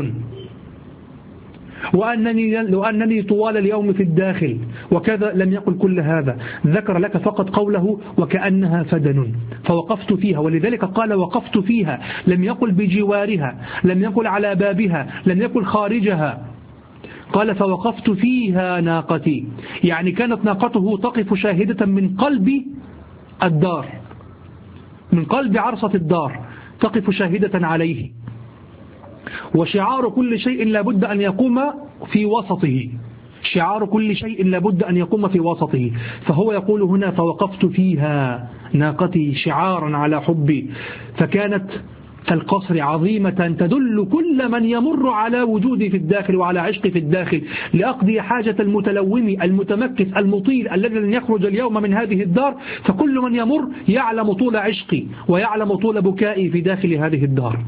وأنني طوال اليوم في الداخل وكذا. لم يقل كل هذا، ذكر لك فقط قوله وكأنها فدن، فوقفت فيها. ولذلك قال وقفت فيها، لم يقل بجوارها، لم يقل على بابها، لم يقل خارجها، قال فوقفت فيها ناقتي، يعني كانت ناقته تقف شاهدة من قلب الدار، من قلب عرصة الدار، تقف شاهدة عليه. وشعار كل شيء لابد أن يقوم في وسطه، شعار كل شيء لابد أن يقوم في وسطه. فهو يقول هنا فوقفت فيها ناقتي شعارا على حبي، فكانت كالقصر عظيمة تدل كل من يمر على وجودي في الداخل وعلى عشقي في الداخل، لأقضي حاجة المتلوم المتمكث المطيل الذي لن يخرج اليوم من هذه الدار. فكل من يمر يعلم طول عشقي ويعلم طول بكائي في داخل هذه الدار.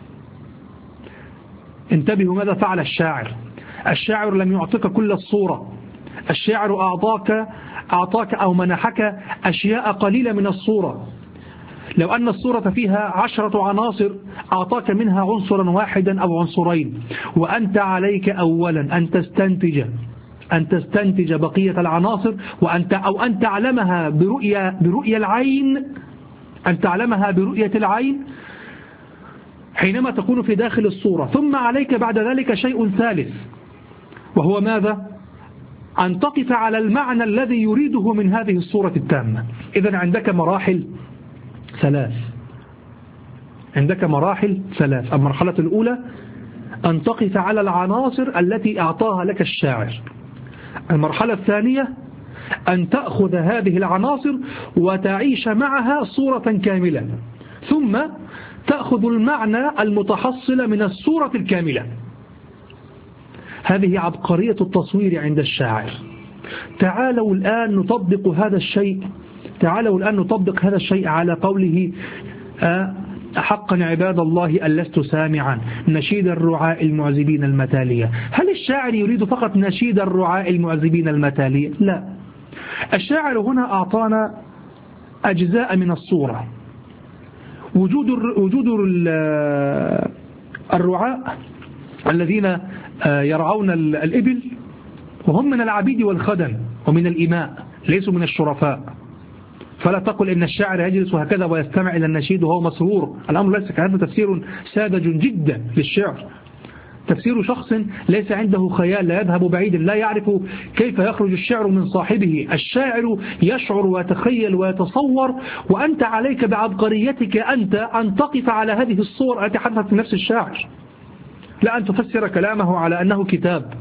انتبهوا ماذا فعل الشاعر. الشاعر لم يعطيك كل الصورة، الشاعر أعطاك أو منحك أشياء قليلة من الصورة. لو أن الصورة فيها 10 عناصر أعطاك منها عنصرا واحدا أو عنصرين، وأنت عليك أولا أن تستنتج بقية العناصر، أن تعلمها برؤية العين، أن تعلمها برؤية العين حينما تكون في داخل الصورة. ثم عليك بعد ذلك شيء ثالث، وهو ماذا؟ أن تقف على المعنى الذي يريده من هذه الصورة التامة. إذن عندك مراحل ثلاث. المرحلة الأولى أن تقف على العناصر التي أعطاها لك الشاعر. المرحلة الثانية أن تأخذ هذه العناصر وتعيش معها صورة كاملة، ثم تأخذ المعنى المتحصل من الصورة الكاملة. هذه عبقرية التصوير عند الشاعر. تعالوا الآن نطبق هذا الشيء على قوله حقا عباد الله أن لست سامعا نشيد الرعاء المعزبين المتالية. هل الشاعر يريد فقط نشيد الرعاء المعزبين المتالية؟ لا، الشاعر هنا أعطانا أجزاء من الصورة. وجود الرعاء الذين يرعون الإبل، وهم من العبيد والخدم ومن الإماء، ليسوا من الشرفاء. فلا تقل إن الشاعر يجلس هكذا ويستمع إلى النشيد وهو مسرور. الأمر ليس كهذا، تفسير ساذج جدا للشعر، تفسير شخص ليس عنده خيال، لا يذهب بعيد، لا يعرف كيف يخرج الشعر من صاحبه. الشاعر يشعر ويتخيل ويتصور، وأنت عليك بعبقريتك أنت أن تقف على هذه الصور التي حدثت من نفس الشاعر، لا أن تفسر كلامه على أنه كتاب.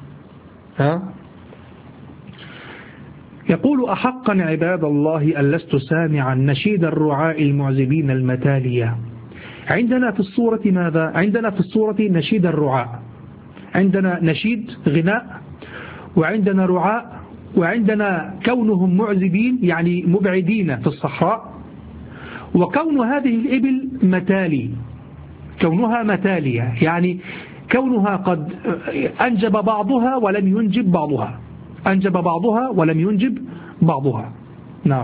يقول أحقا عباد الله أن لست سامعا نشيد الرعاء المعزبين المتالية. عندنا في الصورة ماذا؟ عندنا في الصورة نشيد الرعاء، عندنا نشيد غناء، وعندنا رعاء، وعندنا كونهم معزبين يعني مبعدين في الصحراء، وكون هذه الإبل متالي، كونها متالية يعني كونها قد أنجب بعضها ولم ينجب بعضها، أنجب بعضها ولم ينجب بعضها. نعم.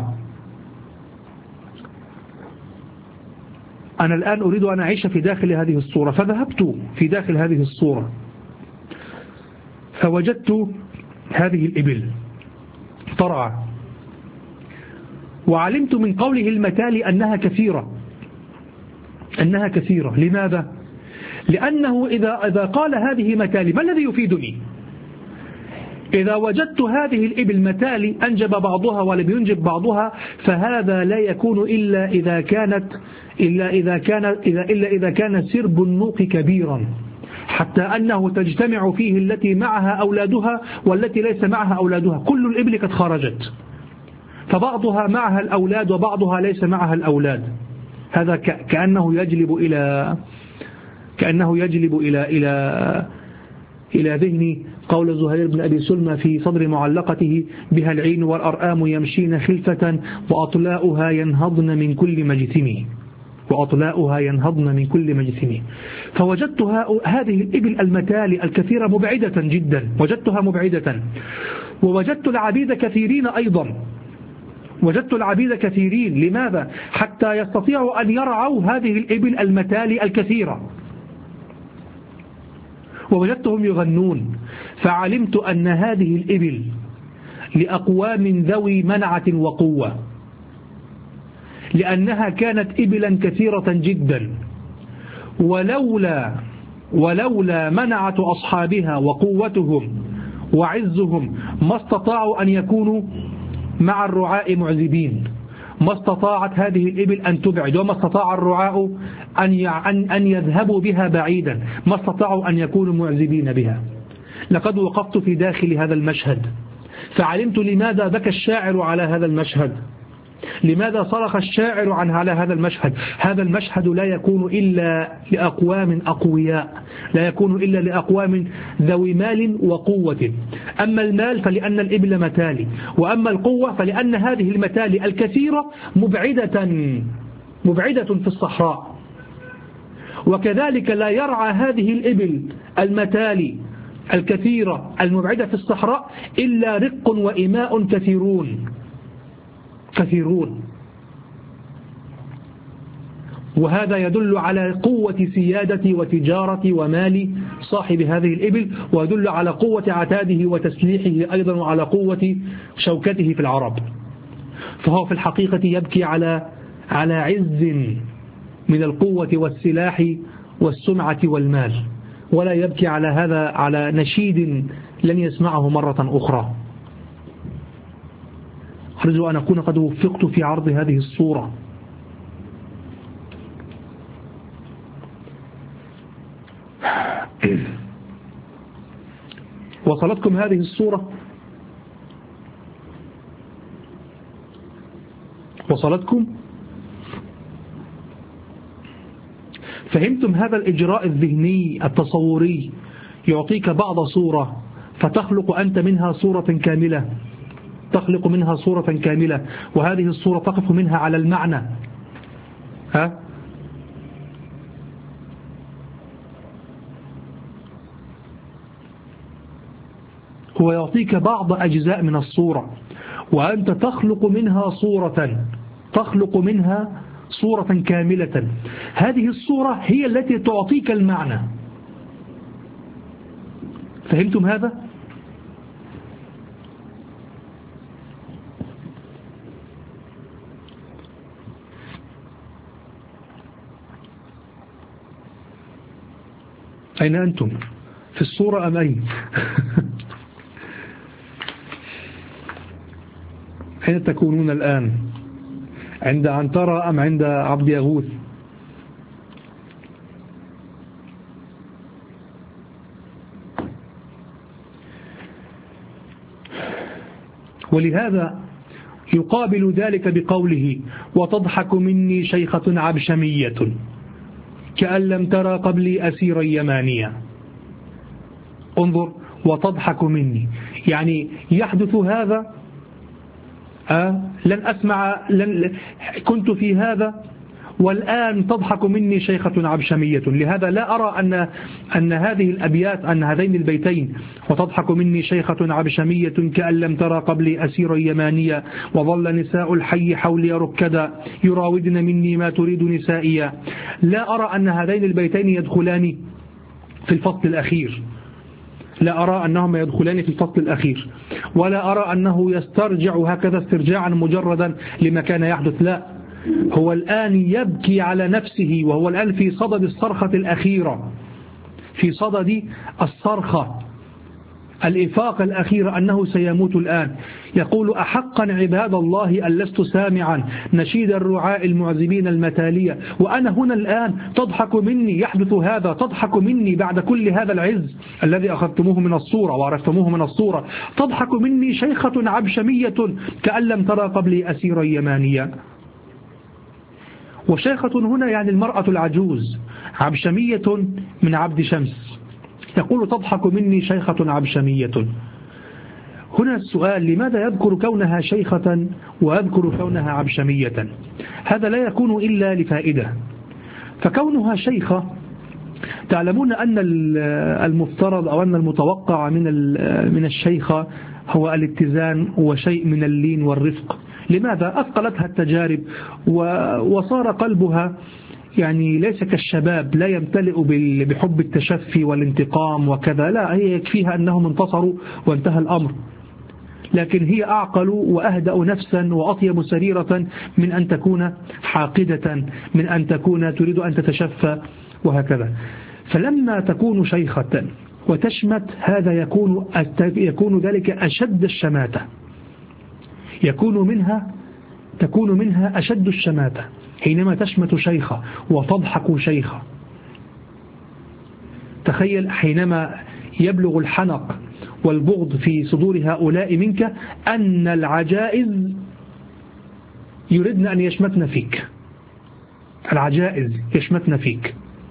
أنا الآن أريد أن أعيش في داخل هذه الصورة، فذهبت في داخل هذه الصورة فوجدت هذه الإبل ترعى، وعلمت من قوله المتالي أنها كثيرة، أنها كثيرة. لماذا؟ لأنه إذا قال هذه متالي ما الذي يفيدني؟ إذا وجدت هذه الإبل متالي أنجب بعضها ولم ينجب بعضها، فهذا لا يكون إلا إذا كان سرب النوق كبيرا، حتى أنه تجتمع فيه التي معها أولادها والتي ليس معها أولادها. كل الإبل قد خرجت، فبعضها معها الأولاد وبعضها ليس معها الأولاد. هذا كأنه يجلب إلى ذهني قول زهير بن أبي سلمى في صدر معلقته: بها العين والأرآم يمشين خلفة وأطلاؤها ينهضن من كل مجثم. فوجدت هذه الإبل المتالي الكثيرة مبعدة جدا، وجدتها مبعدة. ووجدت العبيد كثيرين أيضا، وجدت العبيد كثيرين. لماذا؟ حتى يستطيعوا أن يرعوا هذه الإبل المتالي الكثيرة. ووجدتهم يغنون، فعلمت أن هذه الإبل لأقوام ذوي منعة وقوة، لأنها كانت إبلا كثيرة جدا، ولولا منعة أصحابها وقوتهم وعزهم ما استطاعوا أن يكونوا مع الرعاء معزبين، ما استطاعت هذه الإبل أن تبعد، وما استطاع الرعاء أن يذهبوا بها بعيدا، ما استطاعوا أن يكونوا معزبين بها. لقد وقفت في داخل هذا المشهد فعلمت لماذا بكى الشاعر على هذا المشهد، لماذا صرخ الشاعر على هذا المشهد. هذا المشهد لا يكون إلا لأقوام أقوياء، لا يكون إلا لأقوام ذوي مال وقوة. أما المال فلأن الإبل متالي، وأما القوة فلأن هذه المتالي الكثيرة مبعدة في الصحراء. وكذلك لا يرعى هذه الإبل المتالي الكثيرة المبعدة في الصحراء إلا رق وإماء كثيرون. وهذا يدل على قوة سيادة وتجارة ومال صاحب هذه الإبل، ويدل على قوة عتاده وتسليحه أيضا، وعلى قوة شوكته في العرب. فهو في الحقيقة يبكي على عز من القوة والسلاح والسمعة والمال، ولا يبكي على نشيد لن يسمعه مرة أخرى. أرجو أن أكون قد وفقت في عرض هذه الصورة. وصلتكم هذه الصورة؟ وصلتكم؟ فهمتم هذا الإجراء الذهني التصوري يعطيك بعض صورة فتخلق أنت منها صورة كاملة، تخلق منها صورة كاملة، وهذه الصورة تقف منها على المعنى. هو يعطيك بعض أجزاء من الصورة وأنت تخلق منها صورة كاملة. هذه الصورة هي التي تعطيك المعنى. فهمتم هذا؟ أين أنتم؟ في الصورة أم أين؟ أين تكونون الآن؟ عند عنترة أم عند عبد يغوث؟ ولهذا يقابل ذلك بقوله وتضحك مني شيخة عبشمية كأن لم ترى قبلي أسيرا يمانيا. انظر، وتضحك مني، يعني يحدث هذا، كنت في هذا والآن تضحك مني شيخة عبشمية. لهذا لا أرى أن هذه الأبيات، أن هذين البيتين وتضحك مني شيخة عبشمية كأن لم ترى قبلي أسيرا يمانيا وظل نساء الحي حولي ركدا يراودن مني ما تريد نسائيا، لا أرى أن هذين البيتين يدخلان في الفصل الأخير، لا أرى أنهما يدخلان في الفصل الأخير، ولا أرى أنه يسترجع هكذا استرجاعا مجردا لما كان يحدث. لا، هو الآن يبكي على نفسه، وهو الآن في صدد الصرخة الأخيرة، في صدد الصرخة الإفاقة الأخيرة أنه سيموت الآن. يقول أحقا عباد الله أن لست سامعا نشيد الرعاء المعزبين المتالية وأنا هنا الآن تضحك مني، يحدث هذا، تضحك مني بعد كل هذا العز الذي أخذتموه من الصورة وعرفتموه من الصورة، تضحك مني شيخة عبشمية كأن لم ترى قبلي أسيرا يمانيا. وشيخة هنا يعني المرأة العجوز، عبشمية من عبد شمس. يقول تضحك مني شيخة عبشمية. هنا السؤال، لماذا يذكر كونها شيخة ويذكر كونها عبشمية؟ هذا لا يكون إلا لفائدة. فكونها شيخة، تعلمون أن المفترض أو أن المتوقع من الشيخة هو الاتزان وشيء من اللين والرفق. لماذا؟ أثقلتها التجارب وصار قلبها يعني ليس كالشباب، لا يمتلئ بحب التشفي والانتقام وكذا، لا، هي يكفيها أنهم انتصروا وانتهى الأمر. لكن هي أعقل وأهدأ نفسا وأطيب سريرة من أن تكون حاقدة، من أن تكون تريد أن تتشفى وهكذا. فلما تكون شيخة وتشمت، هذا يكون ذلك أشد الشماتة، تكون منها أشد الشماتة حينما تشمت شيخة وتضحك شيخة. تخيل حينما يبلغ الحنق والبغض في صدور هؤلاء منك أن العجائز يردن أن يشمتن فيك، العجائز يشمتن فيك.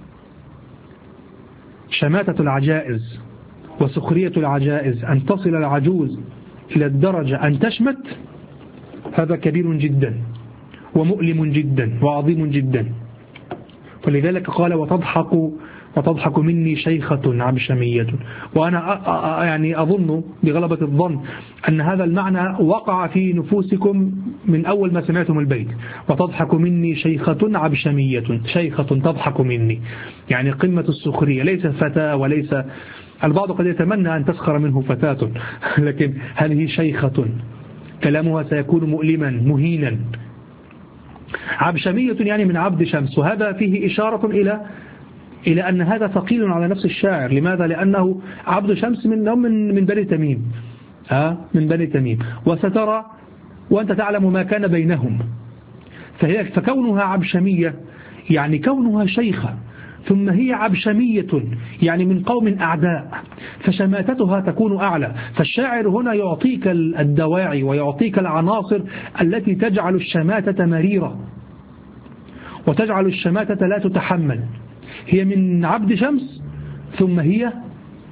شماتة العجائز وسخرية العجائز، أن تصل العجوز إلى الدرجة أن تشمت، هذا كبير جدا ومؤلم جدا وعظيم جدا. ولذلك قال وتضحك مني شيخة عبشمية. وأنا يعني أظن بغلبة الظن أن هذا المعنى وقع في نفوسكم من أول ما سمعتم البيت، وتضحك مني شيخة عبشمية، شيخة تضحك مني، يعني قمة السخرية، ليس فتاة وليس، البعض قد يتمنى أن تسخر منه فتاة، لكن هذه شيخة كلامها سيكون مؤلما مهينا. عبشمية يعني من عبد شمس، وهذا فيه إشارة إلى أن هذا ثقيل على نفس الشاعر. لماذا؟ لأنه عبد شمس من بني تميم، من بني تميم، وسترى وأنت تعلم ما كان بينهم. فكونها عبشمية يعني كونها شيخة، ثم هي عبشمية يعني من قوم أعداء، فشماتتها تكون أعلى. فالشاعر هنا يعطيك الدواعي ويعطيك العناصر التي تجعل الشماتة مريرة وتجعل الشماتة لا تتحمل. هي من عبد شمس ثم هي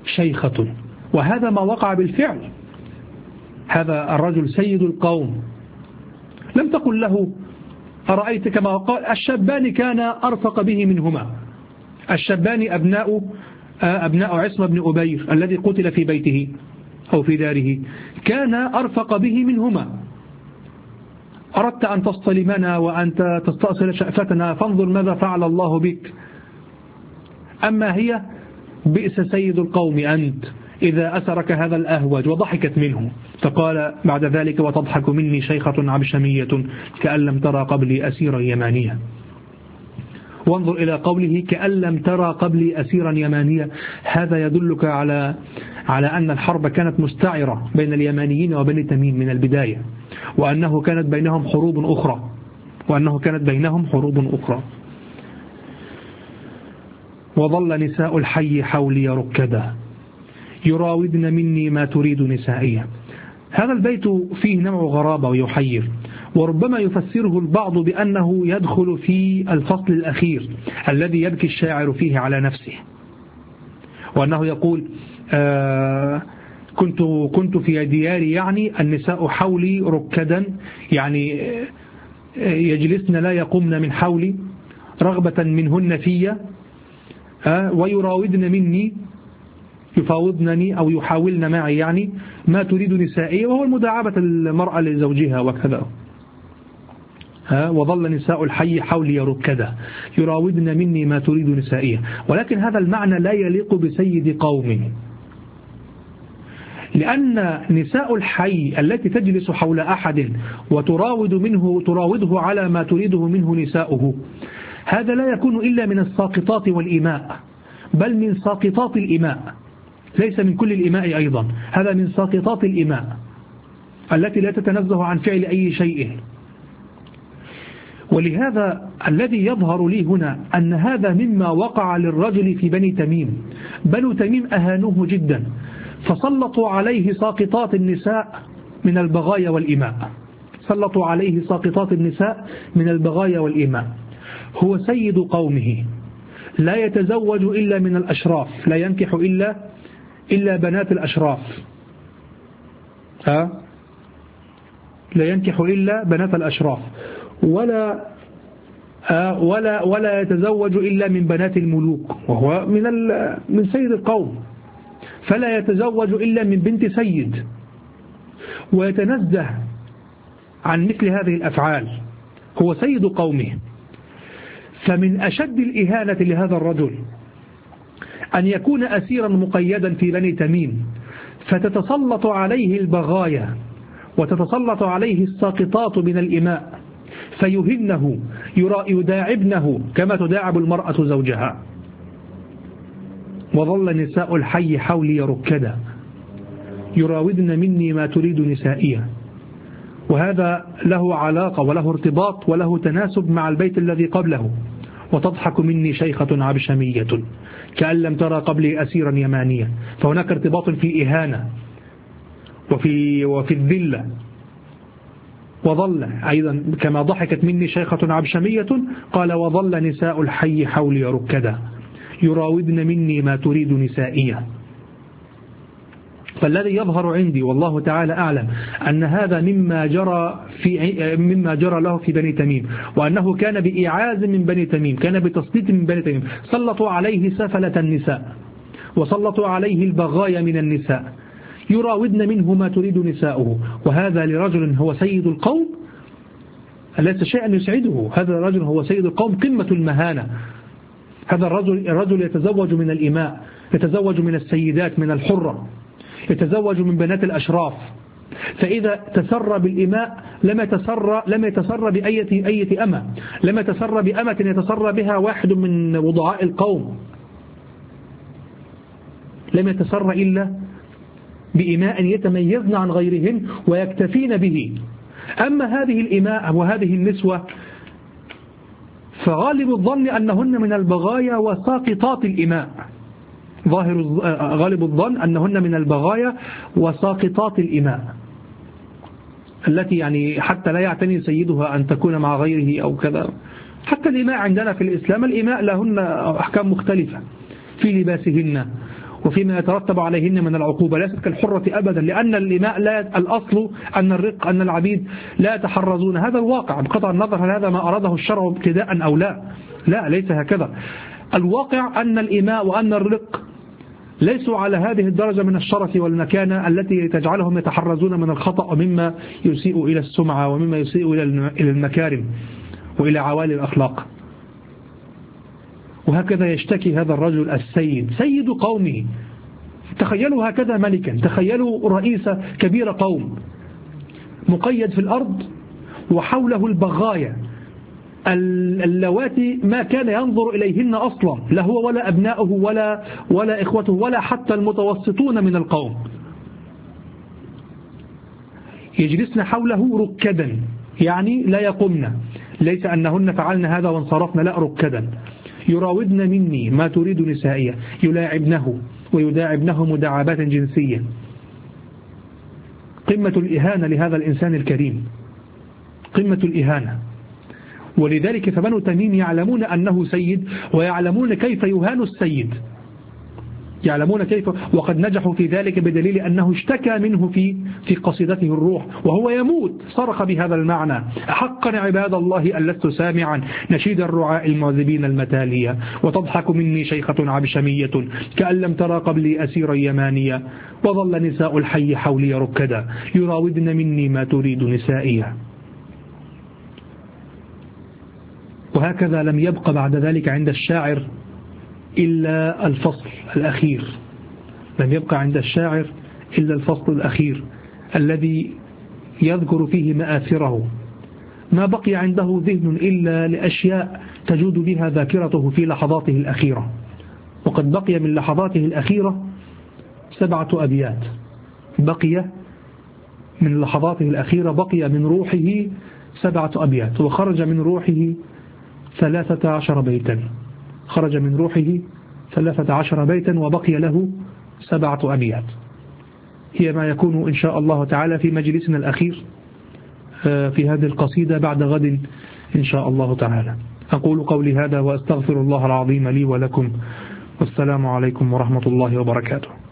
شيخة. وهذا ما وقع بالفعل. هذا الرجل سيد القوم، لم تقل له أرأيت كما قال الشابان كان أرفق به منهما. الشابان أبناء عصمة بن أبير الذي قتل في بيته أو في داره، كان أرفق به منهما. أردت أن تصطلمنا وأنت تستأصل شأفتنا، فانظر ماذا فعل الله بك. أما هي بئس سيد القوم أنت إذا أسرك هذا الأهوج، وضحكت منه. فقال بعد ذلك وتضحك مني شيخة عبشمية كأن لم ترى قبلي أسيرا يمانيا. وانظر إلى قوله كأن لم ترى قبلي أسيرا يمانيا. هذا يدلك على أن الحرب كانت مستعرة بين اليمانيين وبني تميم من البداية، وأنه كانت بينهم حروب أخرى. وظل نساء الحي حولي ركدا يراودن مني ما تريد نسائية. هذا البيت فيه نوع غرابة ويحير، وربما يفسره البعض بأنه يدخل في الفصل الأخير الذي يبكي الشاعر فيه على نفسه، وأنه يقول كنت في دياري، يعني النساء حولي ركدا، يعني يجلسن لا يقمن من حولي رغبة منهن في، ويراودن مني، يفاوضنني أو يحاولن معي، يعني ما تريد نسائي، وهو المداعبة المرأة لزوجها وكذا. وظل نساء الحي حولي ركدا يراودن مني ما تريد نسائية. ولكن هذا المعنى لا يليق بسيد قومه، لأن نساء الحي التي تجلس حول أحد تراوده على ما تريده منه نساؤه، هذا لا يكون إلا من الساقطات والإماء، بل من ساقطات الإماء، ليس من كل الإماء أيضا. هذا من ساقطات الإماء التي لا تتنزه عن فعل أي شيء. ولهذا الذي يظهر لي هنا أن هذا مما وقع للرجل في بني تميم. بنو تميم أهانوه جدا، فسلطوا عليه ساقطات النساء من البغايا والإماء. سلطوا عليه ساقطات النساء من البغايا والإماء. هو سيد قومه، لا يتزوج إلا من الأشراف، لا ينكح إلا بنات الأشراف، لا ينكح إلا بنات الأشراف، ولا يتزوج إلا من بنات الملوك، وهو من سيد القوم، فلا يتزوج إلا من بنت سيد، ويتنزه عن مثل هذه الأفعال. هو سيد قومه. فمن أشد الإهانة لهذا الرجل أن يكون أسيرا مقيدا في بني تميم، فتتسلط عليه البغايا وتتسلط عليه الساقطات من الإماء، فيهنه، يداعبنه كما تداعب المرأة زوجها. وظل نساء الحي حولي ركدا يراودن مني ما تريد نسائية. وهذا له علاقة وله ارتباط وله تناسب مع البيت الذي قبله: وتضحك مني شيخة عبشمية كأن لم ترى قبلي أسيرا يمانيا. فهناك ارتباط في الإهانة وفي الذلة. وظل أيضا كما ضحكت مني شيخة عبشمية، قال وظل نساء الحي حولي ركدا يراودن مني ما تريد نسائية. فالذي يظهر عندي والله تعالى أعلم أن هذا مما جرى له في بني تميم، وأنه كان بإعاز من بني تميم، كان بتسليط من بني تميم. سلطوا عليه سفلة النساء، وسلطوا عليه البغايا من النساء، يراودن منه ما تريد نساؤه. وهذا لرجل هو سيد القوم ليس شيئا يسعده. هذا الرجل هو سيد القوم، قمة المهانة. هذا الرجل يتزوج من الإماء، يتزوج من السيدات، من الحرة، يتزوج من بنات الأشراف. فإذا تسر بالإماء لم يتسر بأية أمة، لم يتسر بأمة يتسر بها واحد من وضعاء القوم، لم يتسر إلا بإماء يتميزن عن غيرهن ويكتفين به. أما هذه الإماء وهذه النسوة فغالب الظن أنهن من البغايا وساقطات الإماء، غالب الظن أنهن من البغايا وساقطات الإماء، التي يعني حتى لا يعتني سيدها أن تكون مع غيره أو كذا. حتى الإماء عندنا في الإسلام، الإماء لهن أحكام مختلفة في لباسهن وفيما يترتب عليهن من العقوبة، ليست كالحرة أبدا، لأن الإماء لا الأصل أن الرق أن العبيد لا يتحرزون. هذا الواقع بقطع النظر هل هذا ما أراده الشرع ابتداء أو لا. لا، ليس هكذا. الواقع أن الإماء وأن الرق ليسوا على هذه الدرجة من الشرف والمكانة التي تجعلهم يتحرزون من الخطأ ومما يسيء إلى السمعة ومما يسيء إلى المكارم وإلى عوالي الأخلاق. وهكذا يشتكي هذا الرجل السيد، سيد قومه. تخيلوا هكذا ملكا، تخيلوا رئيس كبير قوم مقيد في الأرض وحوله البغايا اللواتي ما كان ينظر إليهن أصلا، لا هو ولا أبناؤه ولا إخوته ولا حتى المتوسطون من القوم، يجلسن حوله ركدا، يعني لا يقمن، ليس أنهن فعلن هذا وانصرفن، لا، ركدا. يراودن مني ما تريد نسائية، يلاعبنه ويداعبنه مداعبات جنسية. قمة الإهانة لهذا الإنسان الكريم، قمة الإهانة. ولذلك فبنو تميم يعلمون أنه سيد ويعلمون كيف يهان السيد، يعلمون كيف، وقد نجحوا في ذلك بدليل أنه اشتكى منه في قصيدته الروح وهو يموت، صرخ بهذا المعنى: حقا عباد الله أن لست سامعا نشيد الرعاء المعذبين المتالية، وتضحك مني شيخة عبشمية كأن لم ترى قبلي أسيرا يمانية، وظل نساء الحي حولي ركدا يراودن مني ما تريد نسائية. وهكذا لم يبق بعد ذلك عند الشاعر إلا الفصل الأخير، لم يبقى عند الشاعر إلا الفصل الأخير الذي يذكر فيه مآثره. ما بقي عنده ذهن إلا لأشياء تجود بها ذاكرته في لحظاته الأخيرة، وقد بقي من لحظاته الأخيرة 7 أبيات، بقي من لحظاته الأخيرة بقي من روحه 7 أبيات، وخرج من روحه 13 بيتا، خرج من روحه 13 بيتا وبقي له 7 أبيات. هي ما يكون إن شاء الله تعالى في مجلسنا الأخير في هذه القصيدة بعد غد إن شاء الله تعالى. أقول قولي هذا وأستغفر الله العظيم لي ولكم، والسلام عليكم ورحمة الله وبركاته.